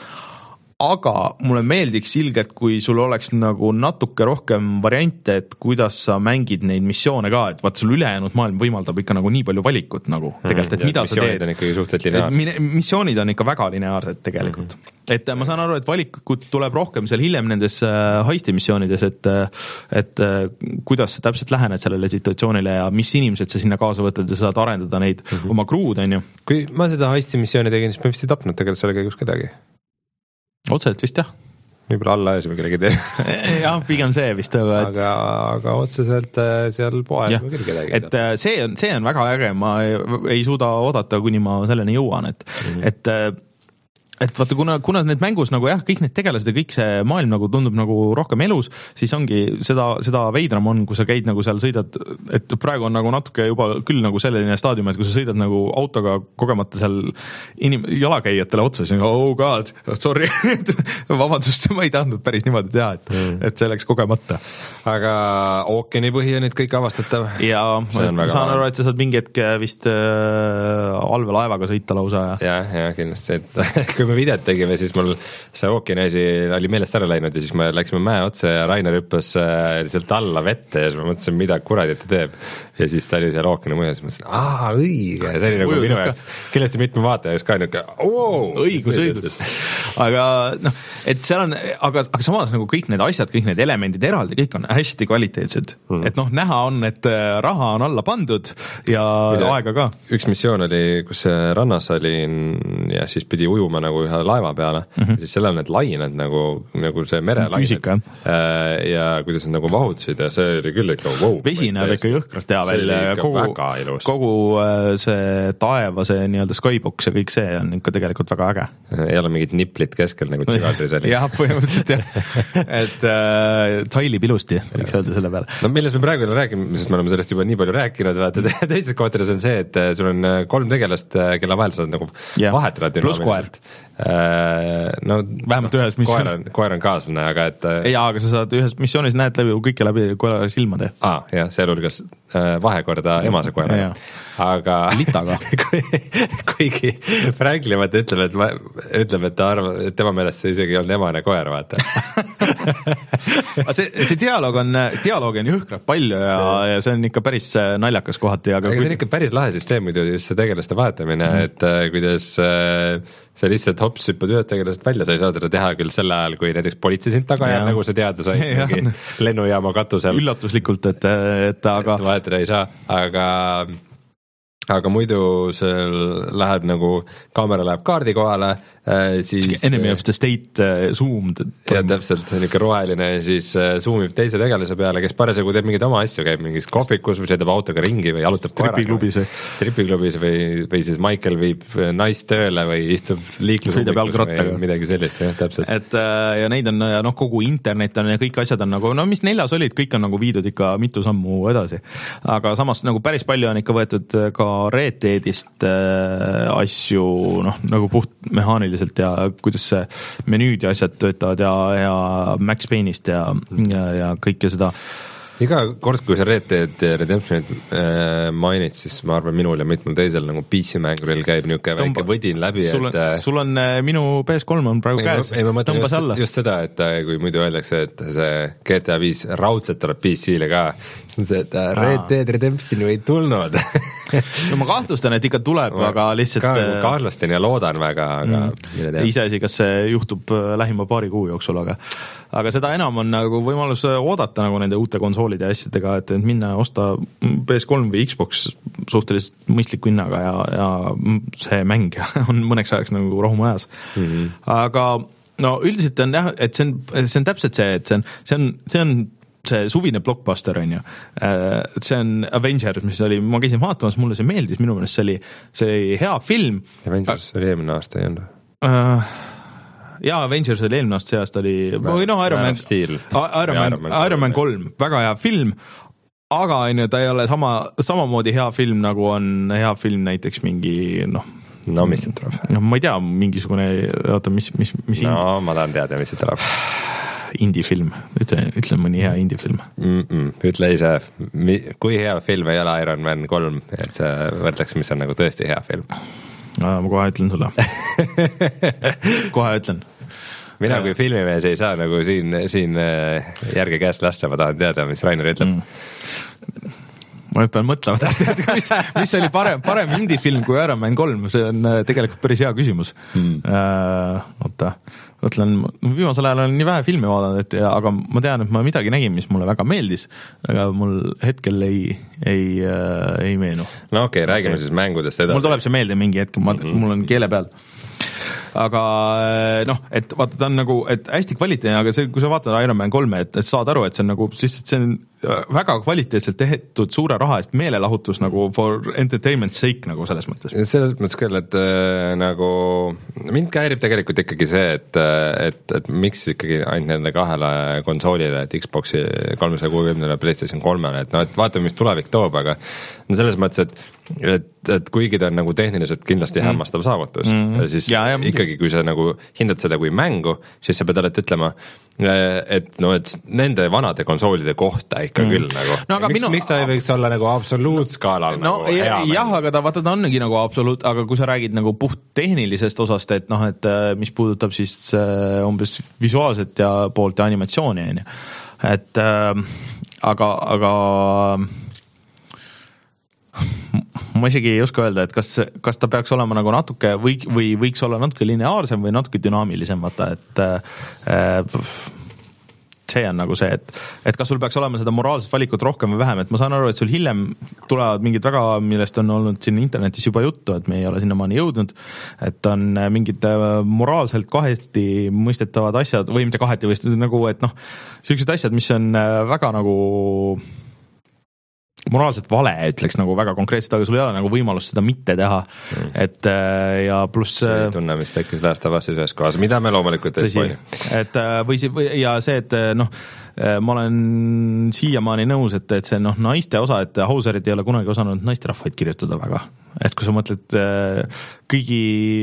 aga mulle meeldiks ilgelt, kui sul oleks nagu natuke rohkem variante, et kuidas sa mängid neid missioone ka, et vaat sul ülejäänud maailm võimaldab ikka nagu nii palju valikut nagu tegelikult, et mm, mida sa teed. On ikkagi suhteliselt lineaarsed. Missioonid on ikka väga lineaarsed tegelikult. Mm-hmm. Et ma saan aru, et valikut tuleb rohkem seal hiljem nendes heisti missioonides, et, et kuidas sa täpselt lähened sellele situatsioonile ja mis inimesed sa sinna kaasa võtad ja saad arendada neid mm-hmm. oma kruud, on ju. Kui ma seda heisti missiooni tegin, siis ma vist ei tapnud tegelikult selle käigus kedagi. Otseselt vist jah. Võib-olla alla ajas või kellegi tee. jah, pigem see vist. Aga, et... aga, aga otseselt seal poel või kedagi. Et see on, see on väga äge, ma ei, ei suuda oodata, kuni ma selleni jõuan, et, mm-hmm. et et vaata, kuna, kuna need mängus nagu jah, kõik need tegelased ja kõik see maailm nagu tundub nagu rohkem elus, siis ongi seda, seda veidram on, kui sa käid nagu seal sõidad, et praegu on nagu natuke juba küll nagu selline staadium, et kui sa sõidad nagu autoga kogemata seal inim-, jalakäijatele otsa, siis oh god, sorry, vabandust, ma ei tahtnud päris niimoodi teha, et, mm. et see läks kogemata. Aga ookeanipõhi on nüüd kõik avastatav? Ja ma saan aru, et sa saad mingi hetk vist äh, allveelaevaga sõita lausa. Ja, ja kindlasti, et kui me videot tegime, siis mul see ookeani asi oli meelest ära läinud ja siis me läksime mäe otsa ja Rainer hüppas sealt alla vette ja siis ma mõtlesin, mida kuradi ta teeb. Ja siis ta oli seal ookeani muja ja siis mõtlesin, aa, õige. See oli nagu minu jaoks, kindlasti mitme vaatajas ka niuke, wow, õigus, õigus. Aga noh, et seal on, aga, aga samas nagu kõik need asjad, kõik need elemendid eraldi, kõik on hästi kvaliteetsed. Mm. Et noh, näha on, et raha on alla pandud ja mida, aega ka. Üks missioon oli, kus rannas olin ja siis pidi ujuma nagu ühe laeva peale mm-hmm. ja siis sellel need lained nagu, nagu see merelained ja kuidas nad nagu vahutasid ja see oli küll ikka wow. Vesi näeb ikka jõhkralt hea välja, kogu, kogu see taeva, see nii-öelda skybox ja kõik see on ikka tegelikult väga äge. Ei ole mingit niplit keskel nagu Tsigaldris oli. jah, põhimõtteliselt jah. Et äh, tailib ilusti, võiks öelda selle peale. No milles me praegu räägime, sest me oleme sellest juba nii palju rääkinud, vaata teises kohtades on see, et sul on kolm tegelast, kelle vahel sa nagu yeah. vahetada. Plus koer. No vähemalt ühes missioon. Koer on, koer on kaaslane, aga et jaa, aga sa saad ühes missioonis näed läbi kõike läbi koera silmade. Aa, jah, see hulgas vahekorda emase koera. Aga litaga. kuigi Franklin vaata ütleb, et ma, ütleb, et ta arvab, et tema meelest see isegi on emane koer, vaata. see, see dialoog on, dialoog on jõhkralt palju ja, ja see on ikka päris naljakas kohati. Aga, aga see on ikka päris lahe süsteem, muidu just see tegelaste vahetamine, mm. et kuidas sa lihtsalt hops hüppad ühed tegelased välja, sa ei saa seda teha küll sel ajal, kui näiteks politsei sind taga jääb, nagu sa teada sai mingi lennujaama katusel. Üllatuslikult, et, et aga... Et vahetada ei saa, aga... aga muidu seal läheb nagu, kaamera läheb kaardi kohale, siis enemy of the state zoom. Ja täpselt, niisugune roheline ja siis zoomib teise tegelase peale, kes parasjagu teeb mingeid oma asju, käib mingis kohvikus või sõidab autoga ringi või jalutab stripiklubis või, stripiklubis või, või siis Michael viib naist tööle või istub liiklusummikus või midagi sellist, jah, täpselt. Et ja neid on, noh, kogu internet on ja kõik asjad on nagu, no mis neljas olid, kõik on nagu viidud ikka mitu sammu edasi. Aga samas nagu päris palju on ikka võetud ka Red Deadist äh, asju, noh, nagu puht mehaaniliselt ja kuidas see menüüd ja asjad töötavad ja, ja Max Payne'ist ja, ja, ja kõike seda. Iga kord, kui sa Red Dead Redemptionit äh, mainid, siis ma arvan minul ja mitmel teisel nagu P C-mänguril käib niisugune väike võdin läbi. Sul on, et, sul on minu P S kolm on praegu ei, käes. Ei, ma mõtlen just, just seda, et kui muidu öeldakse, et see G T A viis raudselt tuleb P C-le ka, siis on see, et Red Dead Redemption ei tulnud. no ma kahtlustan, et ikka tuleb, ma aga lihtsalt ka, kahtlustan ja loodan väga, aga mm, iseasi, kas see juhtub lähima paari kuu jooksul, aga aga seda enam on nagu võimalus oodata nagu nende uute konsoolide ja asjadega, et minna osta P S kolm või Xbox suhteliselt mõistliku hinnaga ja, ja see mäng on mõneks ajaks nagu rahumajas mm-hmm. aga no üldiselt on jah, et see on, see on täpselt see, et see on, see on, see on see suvine blockbuster on ju, see on Avengers, mis oli, ma käisin vaatamas, mulle see meeldis, minu meelest see oli, see oli hea film. Avengers oli eelmine aasta, ei olnud? Uh, jaa, Avengers oli eelmine aasta, see aasta oli, või noh, Iron Man, Iron Man, Iron Man kolm, väga hea film, aga on ju, ta ei ole sama, samamoodi hea film, nagu on hea film näiteks mingi, noh, no mis siit tuleb? No ma ei tea, mingisugune, oota, mis, mis, mis no indi... ma tahan teada, mis siit tuleb. Indie-film, ütle, ütle mõni hea indie-film mm. -mm. Ütle ise, kui hea film ei ole Iron Man kolm, et see võrdleks, mis on nagu tõesti hea film. No, ma kohe ütlen sulle. kohe ütlen. Mina kui filmimees ei saa nagu siin, siin järge käest lasta, ma tahan teada, mis Rainer ütleb. Mm. Ma nüüd pean mõtlema tähti, mis, mis oli parem, parem indie-film kui Iron Man kolm, see on tegelikult päris hea küsimus mm. uh, oota, mõtlen, viimasel ajal olen nii vähe filmi vaadanud, et, aga ma tean, et ma midagi nägin, mis mulle väga meeldis, aga mul hetkel ei, ei, uh, ei meenu. No okei okay,, räägime okay. siis mängudest edasi. Mul tuleb see meelde mingi hetk, ma, mm-hmm. mul on keele peal. Aga noh, et vaata, ta on nagu, et hästi kvaliteetne, aga see, kui sa vaatad Iron Man kolme, et, et saad aru, et see on nagu, siis see on väga kvaliteetselt tehtud suure raha eest meelelahutus nagu for entertainment sake nagu selles mõttes. Selles mõttes küll, et äh, nagu mind käirib tegelikult ikkagi see, et, et, et miks ikkagi ainult nende kahele konsoolile, et Xboxi kolmesaja kuuekümnele PlayStation kolmele, et noh, et vaatame, mis tulevik toob, aga no selles mõttes, et et, et kuigi ta on nagu tehniliselt kindlasti hämmastav saavutus mm, -hmm. siis ja, ja, ikkagi, kui sa nagu hindad seda kui mängu, siis sa pead alati ütlema, et no, et nende vanade konsoolide kohta ikka mm. küll nagu no, miks, minu... miks ta ei võiks olla nagu absoluutskaalal no, nagu hea jah, mäng? Aga ta vaata, ta ongi nagu absoluut, aga kui sa räägid nagu puht tehnilisest osast, et noh, et mis puudutab siis äh, umbes visuaalset ja poolt ja animatsiooni, on ju, et äh, aga, aga ma isegi ei oska öelda, et kas, kas ta peaks olema nagu natuke või, või võiks olla natuke lineaarsem või natuke dünaamilisem, vaata, et äh, see on nagu see, et, et kas sul peaks olema seda moraalset valikut rohkem või vähem, et ma saan aru, et sul hiljem tulevad mingid väga, millest on olnud siin internetis juba juttu, et me ei ole sinnamaani jõudnud, et on mingid moraalselt kaheti mõistetavad asjad või mitte kaheti mõistetavad nagu, et noh, sellised asjad, mis on väga nagu moraalselt vale, ütleks nagu väga konkreetselt, aga sul ei ole nagu võimalust seda mitte teha, mm. et ja pluss see tunne, mis tekkis Last of Us'is ühes kohas, mida me loomulikult ei spoili. Et või, või ja see, et noh, ma olen siiamaani nõus, et, et see noh, naiste osa, et Hauserid ei ole kunagi osanud naisterahvaid kirjutada väga, et kui sa mõtled kõigi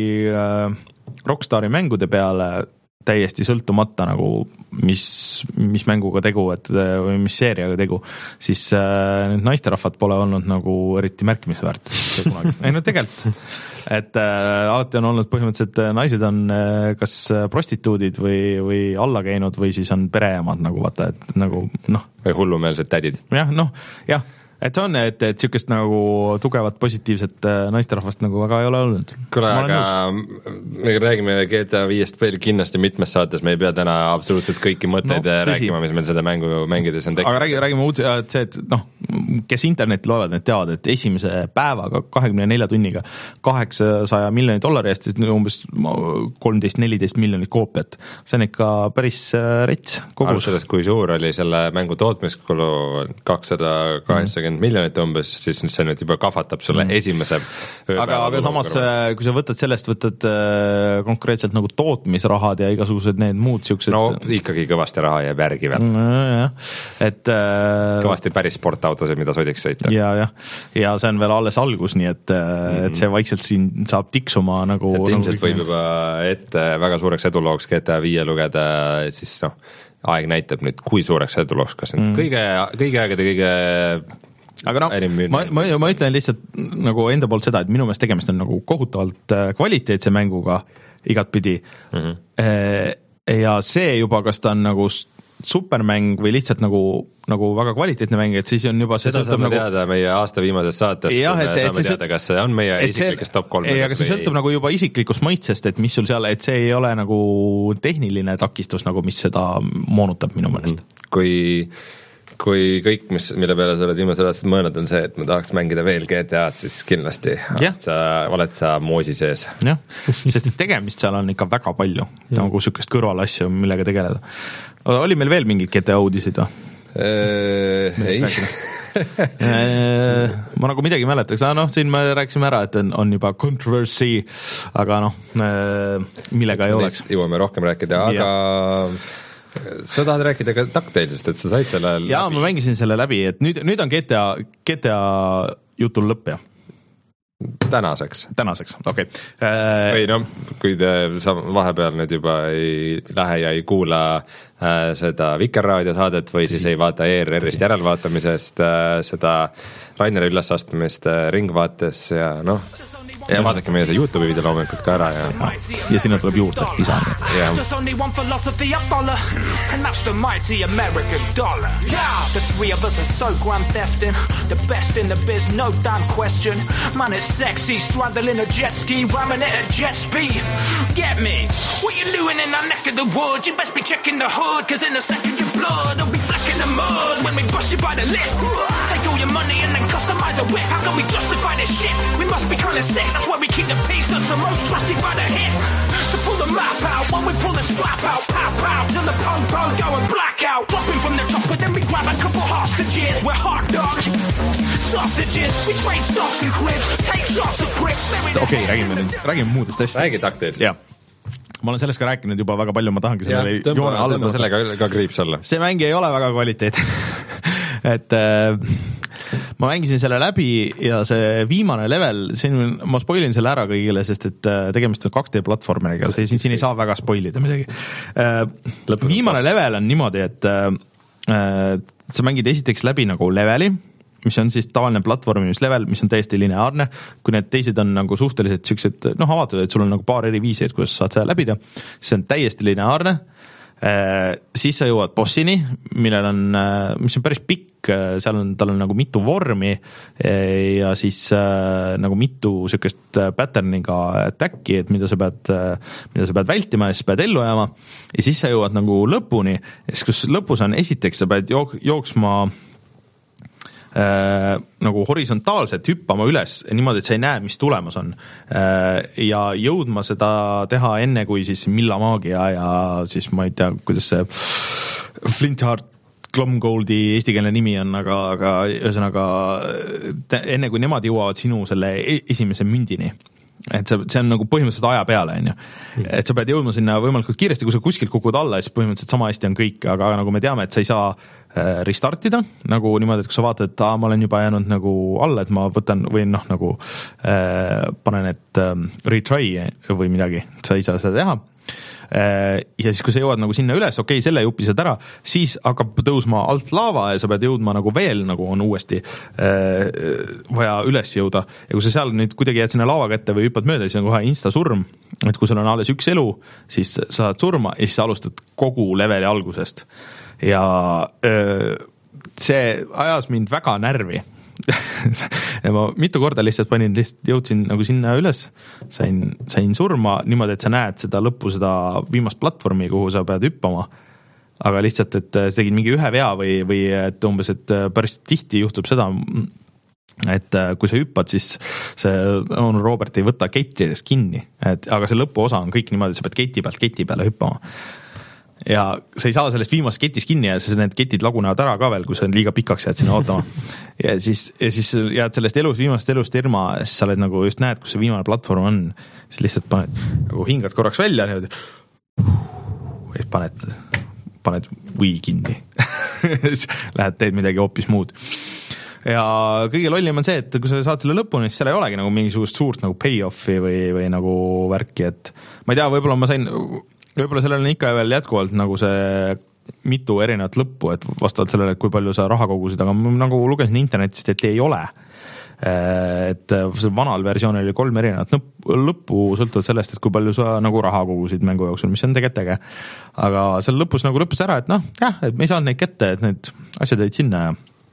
Rockstari mängude peale täiesti sõltumata nagu mis, mis mänguga tegu, et või mis seeriaga tegu, siis äh, need naisterahvad pole olnud nagu eriti märkimisväärt ei no tegelikult, et äh, alati on olnud põhimõtteliselt naised on äh, kas prostituudid või, või alla käinud või siis on pereemad nagu vaata, et nagu noh. või hullumeelsed tädid. jah, noh, jah. Et see on, et, et siukest nagu tugevat positiivset naisterahvast nagu väga ei ole olnud. Kuule, aga me räägime G T A viiest veel kindlasti mitmes saates, me ei pea täna absoluutselt kõiki mõtteid no, rääkima, mis meil seda mängu mängides on tekkinud. Aga räägime, räägime uud, et see, et noh, kes internetti loevad, need teavad, et esimese päevaga kahekümne nelja tunniga kaheksasaja miljoni dollari eest, umbes kolmteist neliteist miljonit koopiat. See on ikka päris rets kogus. Arvestades, kui suur oli selle mängu tootmiskulu kakssada kaheksakümmend miljonit umbes, siis see nüüd juba kahvatab sulle mm. esimese aga, aga samas, kui sa võtad sellest, võtad äh, konkreetselt nagu tootmisrahad ja igasugused need muud siuksed no ikkagi kõvasti raha jääb järgi veel mm, et äh, kõvasti päris sportautosid, mida sodiks sõita ja, ja, ja see on veel alles algus, nii et, mm. et see vaikselt siin saab tiksuma nagu et ilmselt nagu võib juba ette väga suureks edulooks G T A viie lugeda, siis noh, aeg näitab nüüd, kui suureks edulooks, kas nüüd mm. kõige, kõige aegade kõige aga no, ma, ma, ma ütlen lihtsalt nagu enda poolt seda, et minu meelest tegemist on nagu kohutavalt kvaliteetse mänguga igatpidi mm. -hmm. ja see juba, kas ta on nagu supermäng või lihtsalt nagu, nagu väga kvaliteetne mäng, et siis on juba seda saame nagu... teada meie aasta viimases saates, jah, et, me saame see, teada, kas see on meie isiklikest top kolm. ei, aga see sõltub nagu juba isiklikust maitsest, et mis sul seal, et see ei ole nagu tehniline takistus, nagu mis seda moonutab minu meelest. Kui kui kõik, mis, mille peale sa oled viimasel aastal mõelnud, on see, et ma tahaks mängida veel G T A-d, siis kindlasti sa, oled sa moosi sees. Jah, sest tegemist seal on ikka väga palju, mm. nagu sükest kõrvalasju, millega tegeleda. Oli meil veel mingid G T A uudisid või? Eee, ei. Ma nagu midagi mäletaks, no siin me rääkisime ära, et on, on juba controversy, aga noh, millega ei oleks. Jõuame rohkem rääkida, aga... Ja. Sa tahad rääkida ka DuckTalesist, et sa said selle läbi? Jaa, ma mängisin selle läbi, et nüüd, nüüd on G T A, G T A jutul lõpp, jah. Tänaseks? Tänaseks, okei okay. Või no, kui te vahepeal nüüd juba ei lähe ja ei kuula äh, seda Vikerraadio saadet või siis ei vaata E R R-ist järelvaatamisest äh, seda Rainer ülesastumist äh, Ringvaates ja noh, ja vaadake meie see YouTube'i video loomulikult ka ära ja, ja sinna tuleb juurde lisa. There's only one philosophy I follow, and that's the mighty American dollar. The three of us are so grand thefting, the best in the biz, no damn question. Man, it's sexy, straddling a jet ski, ramming it at jet speed. Get me? What you doing in our neck of the woods? You best be checking the hood, cause in a second your blood will be flecking the mud when we bust you by the lip. Take all your money and then customize a whip. How can we justify this shit? We must be kinda sick. That's why we keep the peace, that's the most trusted by the hip. So pull the map out, when we pull the strap out, pow pow, till the po-po go and black out. Dropping from the chopper, then we grab a couple hostages. We're hot dogs, sausages, we trade stocks and cribs, take shots of bricks. Okei, okay, räägime nüüd, räägime muudest asjast. Räägi DuckTales. Jah. Ma olen sellest ka rääkinud juba väga palju, ma tahangi sellele ja, joone alla. Tõmba sellega ka kriips alla. See mäng ei ole väga kvaliteet. et äh, ma mängisin selle läbi ja see viimane level, siin ma spoilin selle ära kõigile, sest et tegemist on kaks D platvormeriga, siin, siin ei saa väga spoilida midagi. Viimane level on niimoodi, et sa mängid esiteks läbi nagu leveli, mis on siis tavaline platvormimislevel, mis on täiesti lineaarne, kui need teised on nagu suhteliselt siuksed, noh avatud, et sul on nagu paar eri viisi, et kuidas saad seda läbida, see on täiesti lineaarne. Siis sa jõuad bossini, millel on, mis on päris pikk, seal on, tal on nagu mitu vormi ja siis nagu mitu sükest patterniga attacki, et mida sa pead, mida sa pead vältima ja siis pead ellu jääma ja siis sa jõuad nagu lõpuni, siis kus lõpus on esiteks sa pead jook- jooksma Äh, nagu horisontaalselt hüppama üles niimoodi, et sa ei näe, mis tulemas on äh, ja jõudma seda teha enne, kui siis Milla Maagia ja siis ma ei tea, kuidas see Flintheart Glomgoldi eestikeelne nimi on, aga, aga ühesõnaga enne kui nemad jõuavad sinu selle esimese mündini, et see, see on nagu põhimõtteliselt aja peale, on ju. Et sa pead jõudma sinna võimalikult kiiresti, kui sa kuskilt kukud alla, siis põhimõtteliselt sama hästi on kõik, aga nagu me teame, et sa ei saa restartida, nagu niimoodi, et kui sa vaatad, et aa, ma olen juba jäänud nagu alla, et ma võtan või noh, nagu äh, panen, et äh, retry või midagi, sa ei saa seda teha. Ja siis, kui sa jõuad nagu sinna üles, okei, okay, selle jupised ära, siis hakkab tõusma alt laava ja sa pead jõudma nagu veel, nagu on uuesti äh, vaja üles jõuda. Ja kui sa seal nüüd kuidagi jääd sinna laava kätte või hüppad mööda, siis on kohe insta surm, et kui sul on alles üks elu, siis sa saad surma ja siis sa alustad kogu leveli algusest. Ja öö, see ajas mind väga närvi. ja ma mitu korda lihtsalt panin, lihtsalt jõudsin nagu sinna üles, sain, sain surma niimoodi, et sa näed seda lõppu, seda viimast platvormi, kuhu sa pead hüppama, aga lihtsalt, et sa tegid mingi ühe vea või, või et umbes, et päris tihti juhtub seda, et kui sa hüppad, siis see on Robert ei võta kettidest kinni, et, aga see lõpuosa on kõik niimoodi, et sa pead keti pealt keti peale hüppama. Ja sa ei saa sellest viimast ketis kinni ja siis need ketid lagunevad ära ka veel, kui sa liiga pikaks jääd sinna ootama. ja siis, ja siis jääd sellest elus, viimast elust irma, siis sa oled nagu just näed, kus see viimane platvorm on, siis lihtsalt paned, nagu hingad korraks välja niimoodi, ja siis paned, paned või kinni. Lähed teed midagi hoopis muud. Ja kõige lollim on see, et kui sa saad selle lõpuni, siis seal ei olegi nagu mingisugust suurt nagu pay-offi või, või nagu värki, et ma ei tea, võib-olla ma sain... Võib-olla sellel on ikka veel jätkuvalt nagu see mitu erinevat lõppu, et vastavalt sellele, kui palju sa raha kogusid, aga ma nagu lugesin internetist, et ei ole. Et see vanal versioonil oli kolm erinevat lõppu sõltuvalt sellest, et kui palju sa nagu raha kogusid mängu jooksul, mis on tegelikult äge. Aga seal lõpus nagu lõpus ära, et noh, jah, et me ei saanud neid kätte, et need asjad jäid sinna ja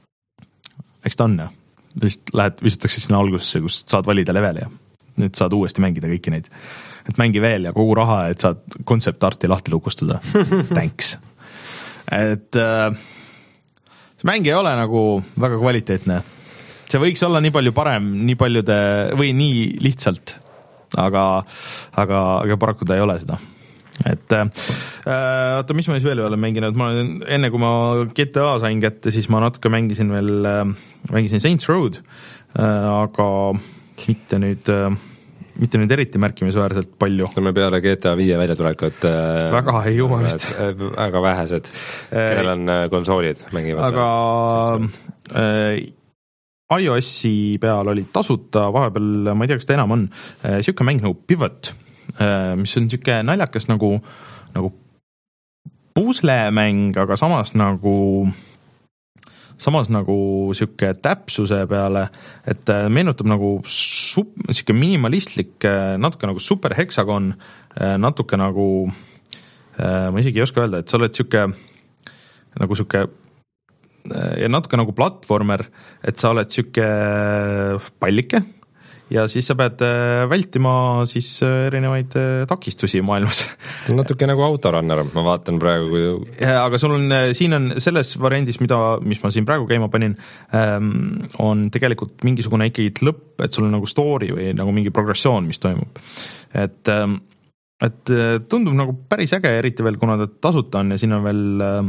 eks ta on ja lihtsalt lähed, visatakse sinna algusesse, kus saad valida leveli ja nüüd saad uuesti mängida kõiki neid. Et mängi veel ja kogu raha, et saad kontseptarti lahti lukustada. Thanks. Et äh, see mäng ei ole nagu väga kvaliteetne. See võiks olla nii palju parem, nii paljude või nii lihtsalt, aga, aga, aga paraku ta ei ole seda. Et äh, oota, mis ma siis veel olen mänginud, ma olen, enne kui ma G T A sain kätte, siis ma natuke mängisin veel, mängisin Saints Road, äh, aga mitte nüüd, äh, mitte nüüd eriti märkimisväärselt palju. No me peale G T A viie väljatulekut äh, väga ei jõua vist. Väga vähesed, kellel on äh, konsoolid mängivad. Aga äh, iOS-i peal oli tasuta, vahepeal, ma ei tea, kas ta enam on, siuke mäng nagu Pivot, mis on siuke naljakas nagu, nagu puslemäng, aga samas nagu, samas nagu siuke täpsuse peale, et meenutab nagu sup, siuke minimalistlik, natuke nagu super hexagon, natuke nagu, ma isegi ei oska öelda, et sa oled siuke, nagu siuke ja natuke nagu platvormer, et sa oled siuke pallike ja siis sa pead vältima siis erinevaid takistusi maailmas. Natuke nagu Autorunner, ma vaatan praegu kui... Ja, aga sul on, siin on selles variandis, mida, mis ma siin praegu käima panin, on tegelikult mingisugune ikkagi lõpp, et sul on nagu story või nagu mingi progressioon, mis toimub. Et, et tundub nagu päris äge, eriti veel, kuna ta tasuta on ja siin on veel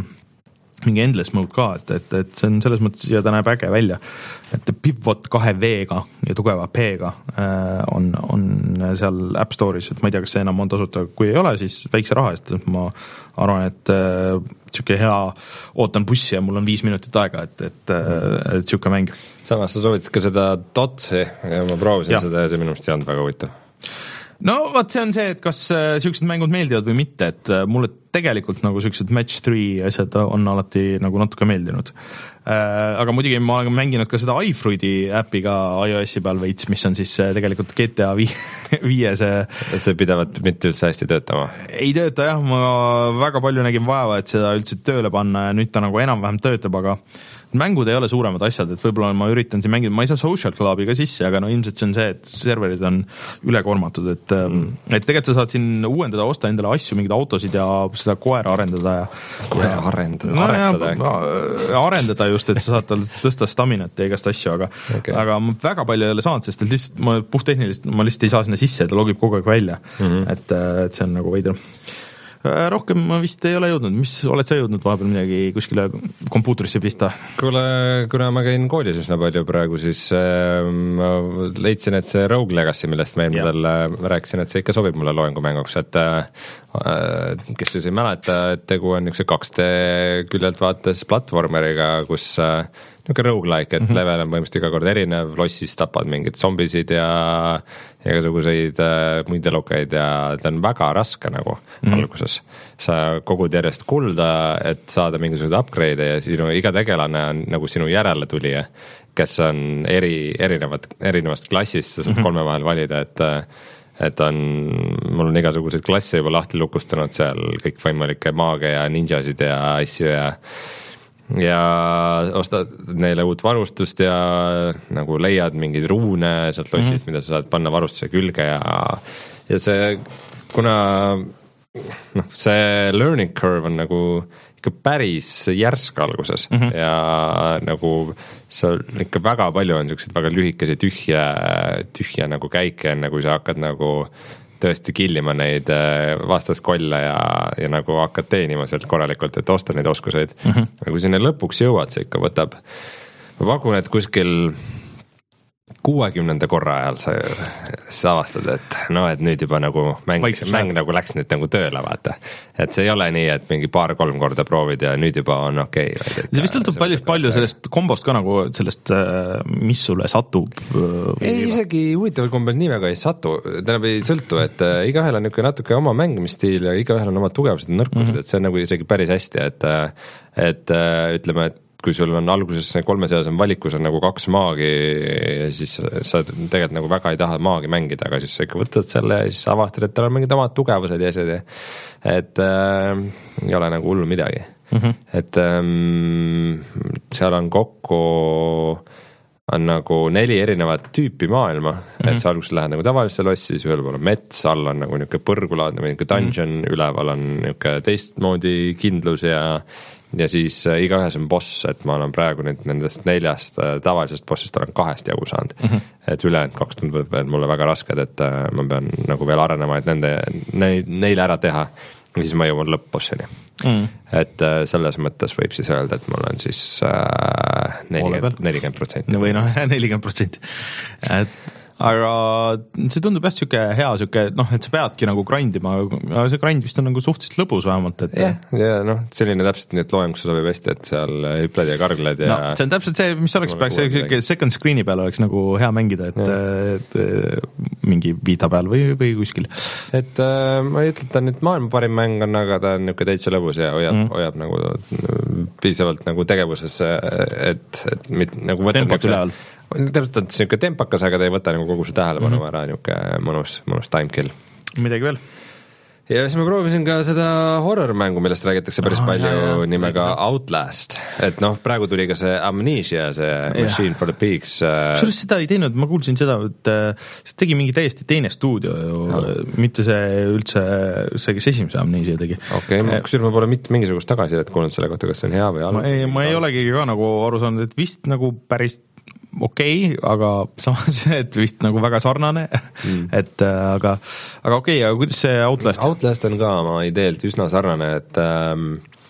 mingi endless mode ka, et, et, et see on selles mõttes ja ta näeb äge välja, et Pivot kahe V-ga ja tugeva P-ga on, on seal App Store'is, et ma ei tea, kas see enam on tasuta, kui ei ole, siis väikse raha eest, et ma arvan, et siuke hea ootan bussi ja mul on viis minutit aega, et, et, et siuke mäng. Samas sa soovitad ka seda Dotsi ja ma proovisin ja. Seda ja see minu meelest ei olnud väga huvitav. No vaat see on see, et kas siuksed mängud meeldivad või mitte, et mulle tegelikult nagu siuksed match three asjad on alati nagu natuke meeldinud. Aga muidugi ma olen mänginud ka seda iFruiti äppiga iOS-i peal veits, mis on siis tegelikult G T A viie see... See pidavat mitte üldse hästi töötama? Ei tööta jah, ma väga palju nägin vaeva, et seda üldse tööle panna ja nüüd ta nagu enam-vähem töötab, aga mängud ei ole suuremad asjad, et võib-olla ma üritan siin mängida, ma ei saa Social Clubi ka sisse, aga no ilmselt see on see, et serverid on ülekoormatud, et, mm. et tegelikult sa saad siin uuendada, osta endale asju, mingid autosid ja seda koera arendada ja koera arendada, no, aretada ja, arendada just, et sa saad tal tõsta staminat ja igast asju, aga okay. Aga ma väga palju ei ole saanud, sest lihtsalt ma puhttehniliselt, ma lihtsalt ei saa sinna sisse, ta logib kogu aeg välja, mm-hmm. et, et see on nagu veidra. Rohkem ma vist ei ole jõudnud, mis oled sa jõudnud vahepeal midagi kuskile kompuutrisse pista? Kuule, kuna ma käin koolis üsna palju praegu, siis äh, ma leidsin, et see Rogue Legacy, millest me eelmedel rääkisin, et see ikka sobib mulle loengumänguks, et äh, kes siis ei mäleta, et tegu on niisuguse kaks D küljelt vaates platvormeriga, kus äh, niisugune roguelike, et mm-hmm. level on põhimõtteliselt iga kord erinev, lossis tapad mingid zombisid ja igasuguseid äh, muid elukaid ja ta on väga raske nagu mm-hmm. alguses. Sa kogud järjest kulda, et saada mingisuguseid upgrade'e ja sinu iga tegelane on nagu sinu järele tulija, kes on eri, erinevad, erinevast klassist, sa saad mm-hmm. kolme vahel valida, et et on, mul on igasuguseid klasse juba lahti lukustanud seal, kõik võimalikke maage ja ninjasid ja asju ja ja ostad neile uut varustust ja nagu leiad mingeid ruune sealt lossist, mm-hmm. mida sa saad panna varustuse külge ja, ja see, kuna noh, see learning curve on nagu ikka päris järsk alguses mm-hmm. ja nagu see ikka väga palju on niisugused väga lühikesi tühja, tühja nagu käike, enne kui sa hakkad nagu tõesti killima neid vastaskolle ja, ja nagu hakkad teenima sealt korralikult, et osta neid oskuseid. Mm-hmm. Ja kui sinna lõpuks jõuad, see ikka võtab, ma pakun, et kuskil kuuekümnenda korra ajal sa, sa avastad, et no, et nüüd juba nagu mäng, mäng nagu läks nüüd nagu tööle, vaata. Et see ei ole nii, et mingi paar-kolm korda proovid ja nüüd juba on okei okay,. See vist tõltub palju, palju sellest kombost ka nagu sellest, mis sulle satub. Ei, isegi huvitaval kombel nii väga ei satu, tähendab ei sõltu, et igahel on niisugune natuke oma mängimisstiil ja igahel on oma tugevused ja nõrkused, mm -hmm. et see on nagu isegi päris hästi, et, et ütleme, et kui sul on alguses kolme seas on valikus on nagu kaks maagi ja siis sa tegelikult nagu väga ei taha maagi mängida, aga siis sa ikka võtad selle ja siis avastad, et tal on mingid omad tugevused ja asjad ja et äh, ei ole nagu hullu midagi. Mm -hmm. Et ähm, seal on kokku on nagu neli erinevat tüüpi maailma, mm -hmm. et sa alguses lähed nagu tavalisse lossi, siis ühel pool on mets, all on nagu niisugune põrgulaadne või niisugune dungeon, mm -hmm. üleval on niisugune teistmoodi kindlus ja ja siis äh, igaühes on boss, et ma olen praegu nüüd nendest neljast äh, tavalisest bossist olen kahest jagu saanud, mm -hmm. et ülejäänud kaks tunduvad veel mulle väga rasked, et äh, ma pean nagu veel arenema, et nende, ne, neile ära teha ja siis ma jõuan lõpp-bossini. Mm. Et äh, selles mõttes võib siis öelda, et mul on siis äh, nelikümmend protsenti. Või noh, nelikümmend protsenti. Et aga see tundub jah siuke hea siuke, noh, et sa peadki nagu grindima, aga see grind vist on nagu suhteliselt lõbus vähemalt, et jah, ja noh, selline täpselt nii, et loengus sobib hästi, et seal hüpled ja kargled ja no, see on täpselt see, mis oleks peaks see second screen'i peal oleks nagu hea mängida, et, et, et mingi Vita peal või, või kuskil. Et äh, ma ei ütle, et ta nüüd maailma parim mäng on, aga ta on niuke täitsa lõbus ja hoiab, mm. hoiab nagu piisavalt nagu tegevuses, et, et mit, nagu tempot üleval. Täpselt on niisugune tempakas, aga ta ei võta nagu kogu see tähelepanu mm-hmm. ära, niisugune mõnus, mõnus time kill. Midagi veel? Ja siis ma proovisin ka seda horror-mängu, millest räägitakse päris oh, palju jah, jah, nimega jah. Outlast. Et noh, praegu tuli ka see Amnesia, see ja. Machine for the Pigs. Kusjuures seda ei teinud, ma kuulsin seda, et see tegi mingi täiesti teine stuudio ju, no. mitte see üldse, see, kes esimese Amnesia tegi. Okei, okay, kusjuures ma pole mitte mingisugust tagasidet kuulnud selle kohta, kas see on hea või halb. Ma ei, ma ei olegi ka nagu aru saanud, et vist nagu päris okei okay,, aga samas, et vist nagu väga sarnane mm., et aga, aga okei okay,, aga kuidas see Outlast? Outlast on ka oma ideelt üsna sarnane, et ähm,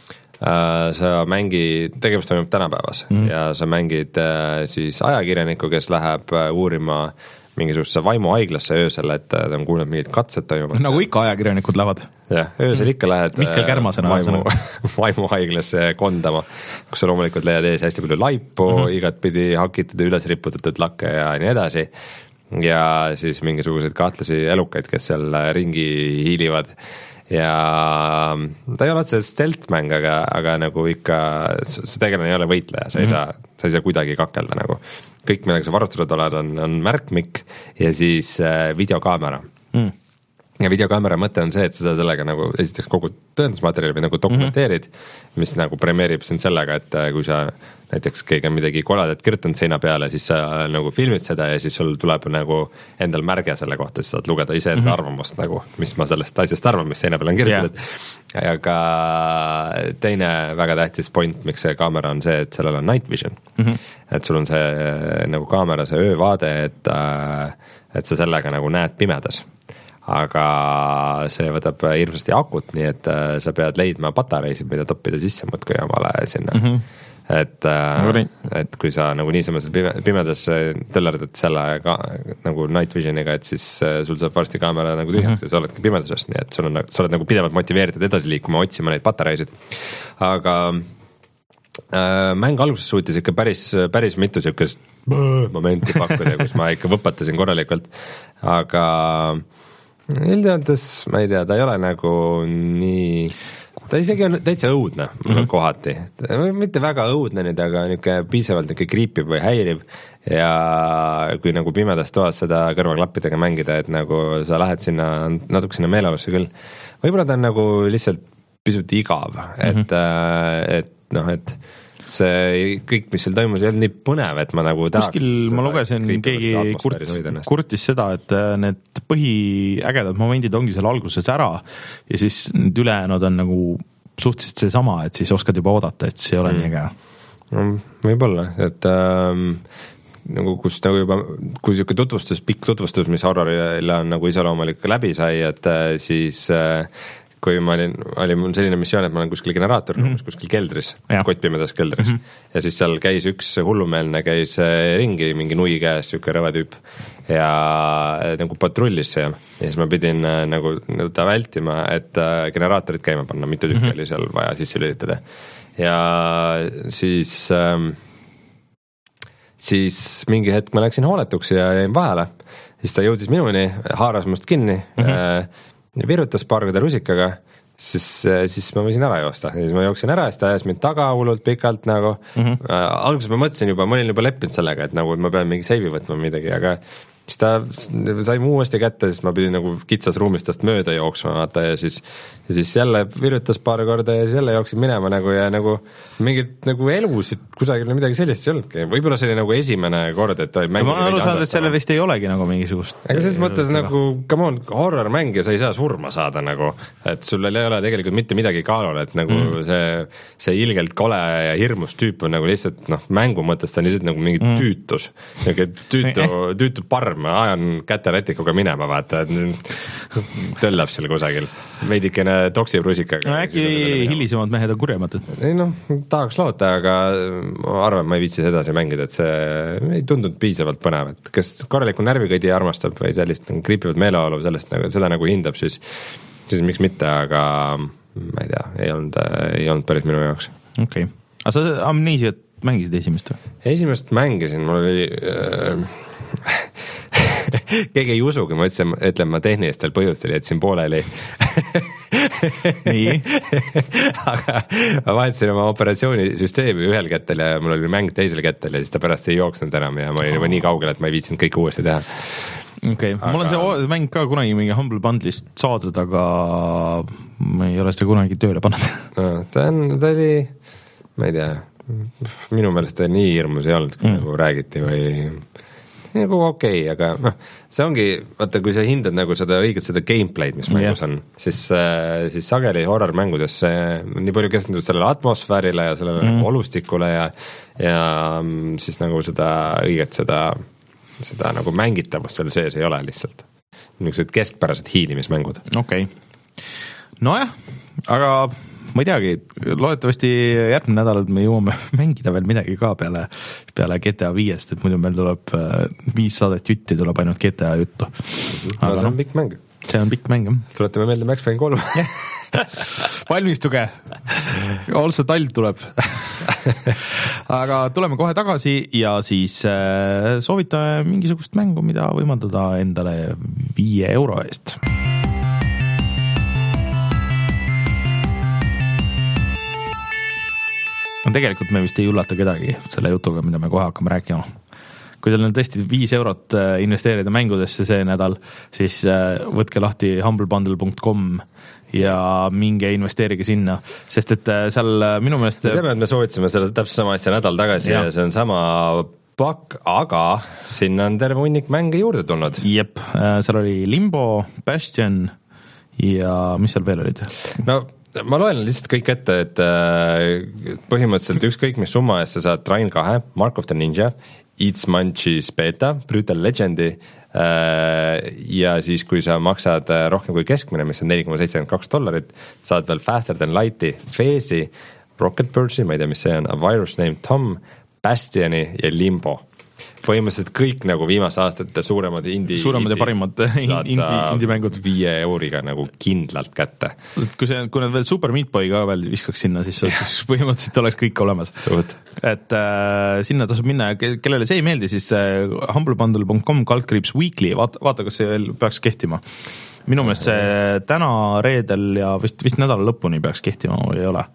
äh, sa mängi, tegevus toimub tänapäevas mm. ja sa mängid äh, siis ajakirjaniku, kes läheb äh, uurima mingisugusesse vaimuhaiglasse öösel, et ta on kuulnud mingid katsed toimuvad. Nagu ikka ajakirjanikud lähevad. Jah, öösel ikka lähed Mihkel Kärmasena vaimu, vaimuhaiglasse kondama, kus sa loomulikult leiad ees hästi palju laipu, mm -hmm. igatpidi hakitud ja üles riputatud lakke ja nii edasi. Ja siis mingisuguseid kahtlasi elukaid, kes seal ringi hiilivad. Ja ta ei ole otseselt stealth-mäng, aga, aga nagu ikka see tegelane ei ole võitleja, sa ei, mm -hmm. saa, sa ei saa kuidagi kakelda nagu. Kõik, millega sa varustatud oled, on, on märkmik ja siis äh, videokaamera. Mm. Ja videokaamera mõte on see, et sa sellega nagu esiteks kogu tõendusmaterjali või nagu dokumenteerid, mm-hmm. mis nagu premeerib sind sellega, et kui sa näiteks keegi on midagi koledat kirjutanud seina peale, siis sa nagu filmid seda ja siis sul tuleb nagu endal märge selle kohta, siis saad lugeda iseenda mm-hmm. arvamust nagu, mis ma sellest asjast arvan, mis seina peale on kirjutatud. Yeah. Aga teine väga tähtis point, miks see kaamera on see, et sellel on night vision. Mm-hmm. Et sul on see nagu kaamera, see öövaade, et, et sa sellega nagu näed pimedas. Aga see võtab hirmsasti akut, nii et äh, sa pead leidma patareisid, mida toppida sisse muudkui omale sinna mm. -hmm. et, äh, et kui sa nagu niisama pime, pimedas tõllerdad selle ka, nagu night visioniga, et siis äh, sul saab varsti kaamera nagu tühjaks mm -hmm. ja sa oledki pimeduses, nii et sul on, sa oled nagu pidevalt motiveeritud edasi liikuma, otsima neid patareisid. Aga äh, mäng alguses suutis ikka päris, päris mitu siukest momenti pakkuda, kus ma ikka võpatasin korralikult, aga üldiselt ma ei tea, ta ei ole nagu nii, ta isegi on täitsa õudne mm-hmm. kohati, mitte väga õudne nüüd, aga niisugune piisavalt niisugune kriipib või häiriv ja kui nagu pimedas toas seda kõrvaklappidega mängida, et nagu sa lähed sinna natuke sinna meeleolusse küll, võib-olla ta on nagu lihtsalt pisut igav mm-hmm. et, et noh, et see kõik, mis seal toimus, ei olnud nii põnev, et ma nagu tahaks kuskil ma lugesin, keegi kurtis, kurtis seda, et need põhiägedad momendid ongi seal alguses ära ja siis need ülejäänud on nagu suhteliselt seesama, et siis oskad juba oodata, et see ei ole mm. nii äge no,. Võib-olla, et ähm, nagu kus nagu juba, kui niisugune tutvustus, pikk tutvustus, mis horrorile on nagu iseloomulik läbi sai, et siis äh, kui ma olin, oli mul selline missioon, et ma olen kuskil generaatorruumis mm, -hmm. kuskil keldris, kottpimedas keldris mm. -hmm. ja siis seal käis üks hullumeelne, käis ringi mingi nui käes, siuke rõve tüüp ja nagu patrullis ja, ja siis ma pidin nagu ta vältima, et generaatorid käima panna, mitu tükki mm -hmm. oli seal vaja sisse lülitada ja siis ähm, siis mingi hetk ma läksin hooletuks ja jäin vahele, siis ta jõudis minuni, haaras must kinni mm, -hmm. äh, virutas paar korda rusikaga, siis, siis ma võisin ära joosta ja siis ma jooksin ära ja siis ta ajas mind taga hullult pikalt nagu mm, -hmm. äh, alguses ma mõtlesin juba, ma olin juba leppinud sellega, et nagu ma pean mingi seivi võtma midagi, aga siis ta sai mu uuesti kätte, siis ma pidin nagu kitsas ruumist tast mööda jooksma vaata ja siis, ja siis jälle virutas paar korda ja siis jälle jooksin minema nagu ja nagu mingit nagu elusid kusagil midagi sellist ei olnudki, võib-olla see oli nagu esimene kord, et ma olen aru saanud, et selle vist ei olegi nagu mingisugust aga selles mõttes nagu, come on, horror mäng ja sa ei saa surma saada nagu, et sul ei ole tegelikult mitte midagi kaalul, et nagu mm. see, see ilgelt kole ja hirmus tüüp on nagu lihtsalt noh, mängu mõttes ta on lihtsalt nagu mingi mm. tüütus, tüütu, tüütu parm ma ajan käterätikuga minema, vaata, et töllab seal kusagil, veidikene toksib rusikaga. No äkki hilisemad mehed on kurjemad? Ei noh, tahaks loota, aga ma arvan, ma ei viitsi edasi mängida, et see ei tundunud piisavalt põnev, et kes korraliku närvikõdi armastab või sellist kriipivat meeleolu, sellest nagu, seda nagu hindab, siis, siis miks mitte, aga ma ei tea, ei olnud, ei olnud päris minu jaoks. Okei, okay. Aga sa Amnesiat mängisid esimest või? Esimest mängisin, mul oli äh, keegi ei usugi, ma ütlesin, ütlen ma tehnilistel põhjustel jätsin pooleli nii aga ma vahetasin oma operatsioonisüsteemi ühel kätel ja mul oli mäng teisel kätel ja siis ta pärast ei jooksnud enam ja ma olin juba nii kaugel, et ma ei viitsinud kõike uuesti teha. Okei, okay. Aga... mul on see mäng ka kunagi mingi Humble Bundle'ist saadud, aga ma ei ole seda kunagi tööle pannud no, ta on, ta oli, ma ei tea, minu meelest ta nii hirmus ei olnud, kui mm. nagu räägiti või nagu okei okay,, aga noh, see ongi, vaata, kui sa hindad nagu seda õiget, seda gameplay'd, mis mängus yeah. on, siis, siis sageli horror mängudes nii palju keskendud sellele atmosfäärile ja sellele mm. nagu olustikule ja, ja siis nagu seda õiget, seda, seda nagu mängitavust seal sees ei ole lihtsalt. Niisugused keskpärased hiilimismängud. Okei. Okay. Nojah, aga ma ei teagi, loodetavasti järgmine nädal me jõuame mängida veel midagi ka peale, peale G T A viiest, et muidu meil tuleb viissada jutti, tuleb ainult G T A juttu. Aga no, see on pikk mäng. See on pikk mäng, jah. Tuletame meelde Max Payne kolm. Valmistuge. Also talv tuleb. Aga tuleme kohe tagasi ja siis soovitame mingisugust mängu, mida võimaldada endale viie euro eest. No tegelikult me vist ei üllata kedagi selle jutuga, mida me kohe hakkame rääkima. Kui teil on tõesti viis eurot investeerida mängudesse see nädal, siis võtke lahti humble bundle dot com ja minge investeerige sinna, sest et seal minu meelest... Me teame, et me soovitasime selle täpselt sama asja nädal tagasi ja, ja see on sama pakk, aga sinna on terve hunnik mänge juurde tulnud. Jep, seal oli Limbo, Bastion ja mis seal veel olid? No... ma loen lihtsalt kõik ette, et põhimõtteliselt ükskõik mis summa eest sa saad Train kahe, Mark of the Ninja, Eats Munchies Beta, Brutal Legendi ja siis kui sa maksad rohkem kui keskmine, mis on neli koma seitsekümmend kaks dollarit, saad veel Faster Than Lighti, Phase'i, Rocket Birds'i, ma ei tea, mis see on, A Virus Named Tom, Bastioni ja Limbo. Põhimõtteliselt kõik nagu viimase aastate suuremad indie suuremad ja parimad indie-mängud viie euriga nagu kindlalt kätte. Kui, see, kui nad veel Super Meat Boy ka veel viskaks sinna, siis, siis põhimõtteliselt oleks kõik olemas. Suht. Et äh, sinna tasub minna ja kellele see ei meeldi, siis äh, humble bundle dot com kaldkriips weekly, vaata, vaata, kas see veel peaks kehtima. Minu meelest see täna reedel ja vist, vist nädala lõpuni peaks kehtima või ei ole.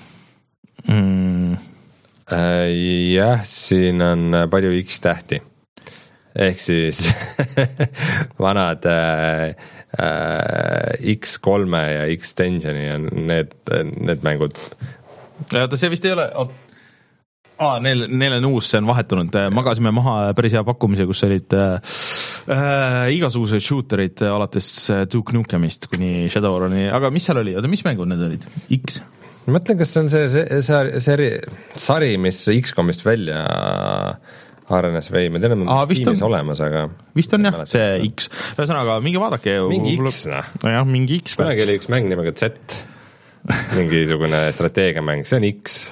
Mm. Jah, siin on palju X-tähti ehk siis vanad äh, X kolme ja X-Tensioni ja need, need mängud. Ja see vist ei ole ah, neil, neil on uus, see on vahetunud, magasime maha päris hea pakkumise, kus olid äh, igasugused shooterid alates Duke Nukemist kuni Shadowruni, aga mis seal oli, oota, mis mängud need olid? X? Ma mõtlen, kas see on see, see, see sari, sari, mis X-komist välja R N S V, ma tean, et Aa, on Steamis olemas, aga vist on jah, see X. Ühesõnaga, mingi vaadake. Mingi X, noh. Jah, mingi X. Kunagi oli üks mäng nimega Z. Mingisugune strateegiamäng, see on X.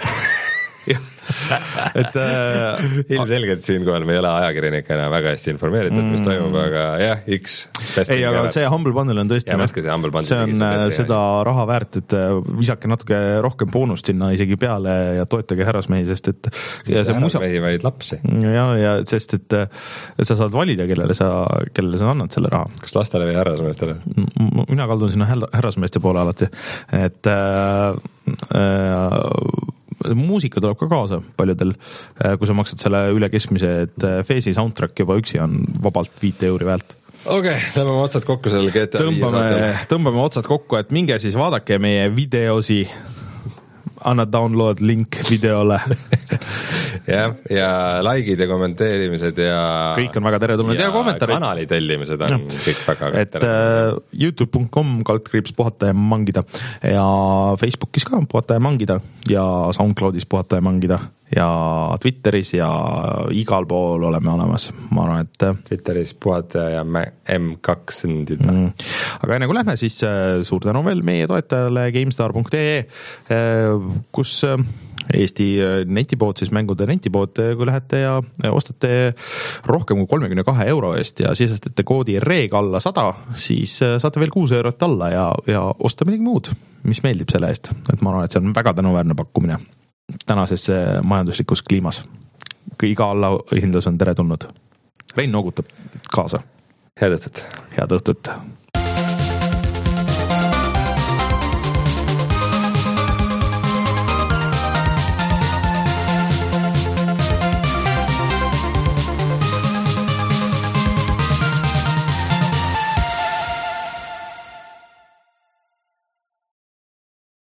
et äh, ilmselgelt siinkohal me ei ole ajakirjanikena väga hästi informeeritud, mis toimub, aga jah, X. Ei, aga see Humble Bundle on tõesti, ja, see, Humble see on seda raha väärt, et visake natuke rohkem boonust sinna isegi peale ja toetage härrasmehi, sest et ja see härrasmehi, vaid lapsi. Ja, ja sest et sa saad valida, kellele sa, kellele sa annad selle raha. Kas lastele või härrasmeestele? Mina kaldun sinna härrasmeeste poole alati, et äh, äh, muusika tuleb ka kaasa paljudel, kui sa maksad selle üle keskmise, et Face'i soundtrack juba üksi on vabalt viite euri väärt. Okei, okay, tõmbame otsad kokku selle G T A tõmbame, tõmbame otsad kokku, et minge siis vaadake meie videosi, anna download link videole. jah, ja likeid ja kommenteerimised ja kõik on väga teretulnud ja, ja kommentaarid. Kanali tellimised on ja. Kõik väga et uh, youtube punkt com kaldkriips puhata ja mangida ja Facebookis ka puhata ja mangida ja SoundCloudis puhata ja mangida ja Twitteris ja igal pool oleme olemas, ma arvan, et Twitteris puhata ja M kaks mm. aga enne kui lähme, siis suur tänu veel meie toetajale GameStar punkt ee, kus Eesti netipood, siis mängude netipood, kui lähete ja ostate rohkem kui kolmekümne kahe euro eest ja sisestate koodi reeg alla sada, siis saate veel kuus eurot alla ja, ja osta midagi muud, mis meeldib selle eest, et ma arvan, et see on väga tänuväärne pakkumine tänases majanduslikus kliimas. Iga allahindlus on teretulnud. Rein noogutab kaasa. Head õhtut. Head õhtut.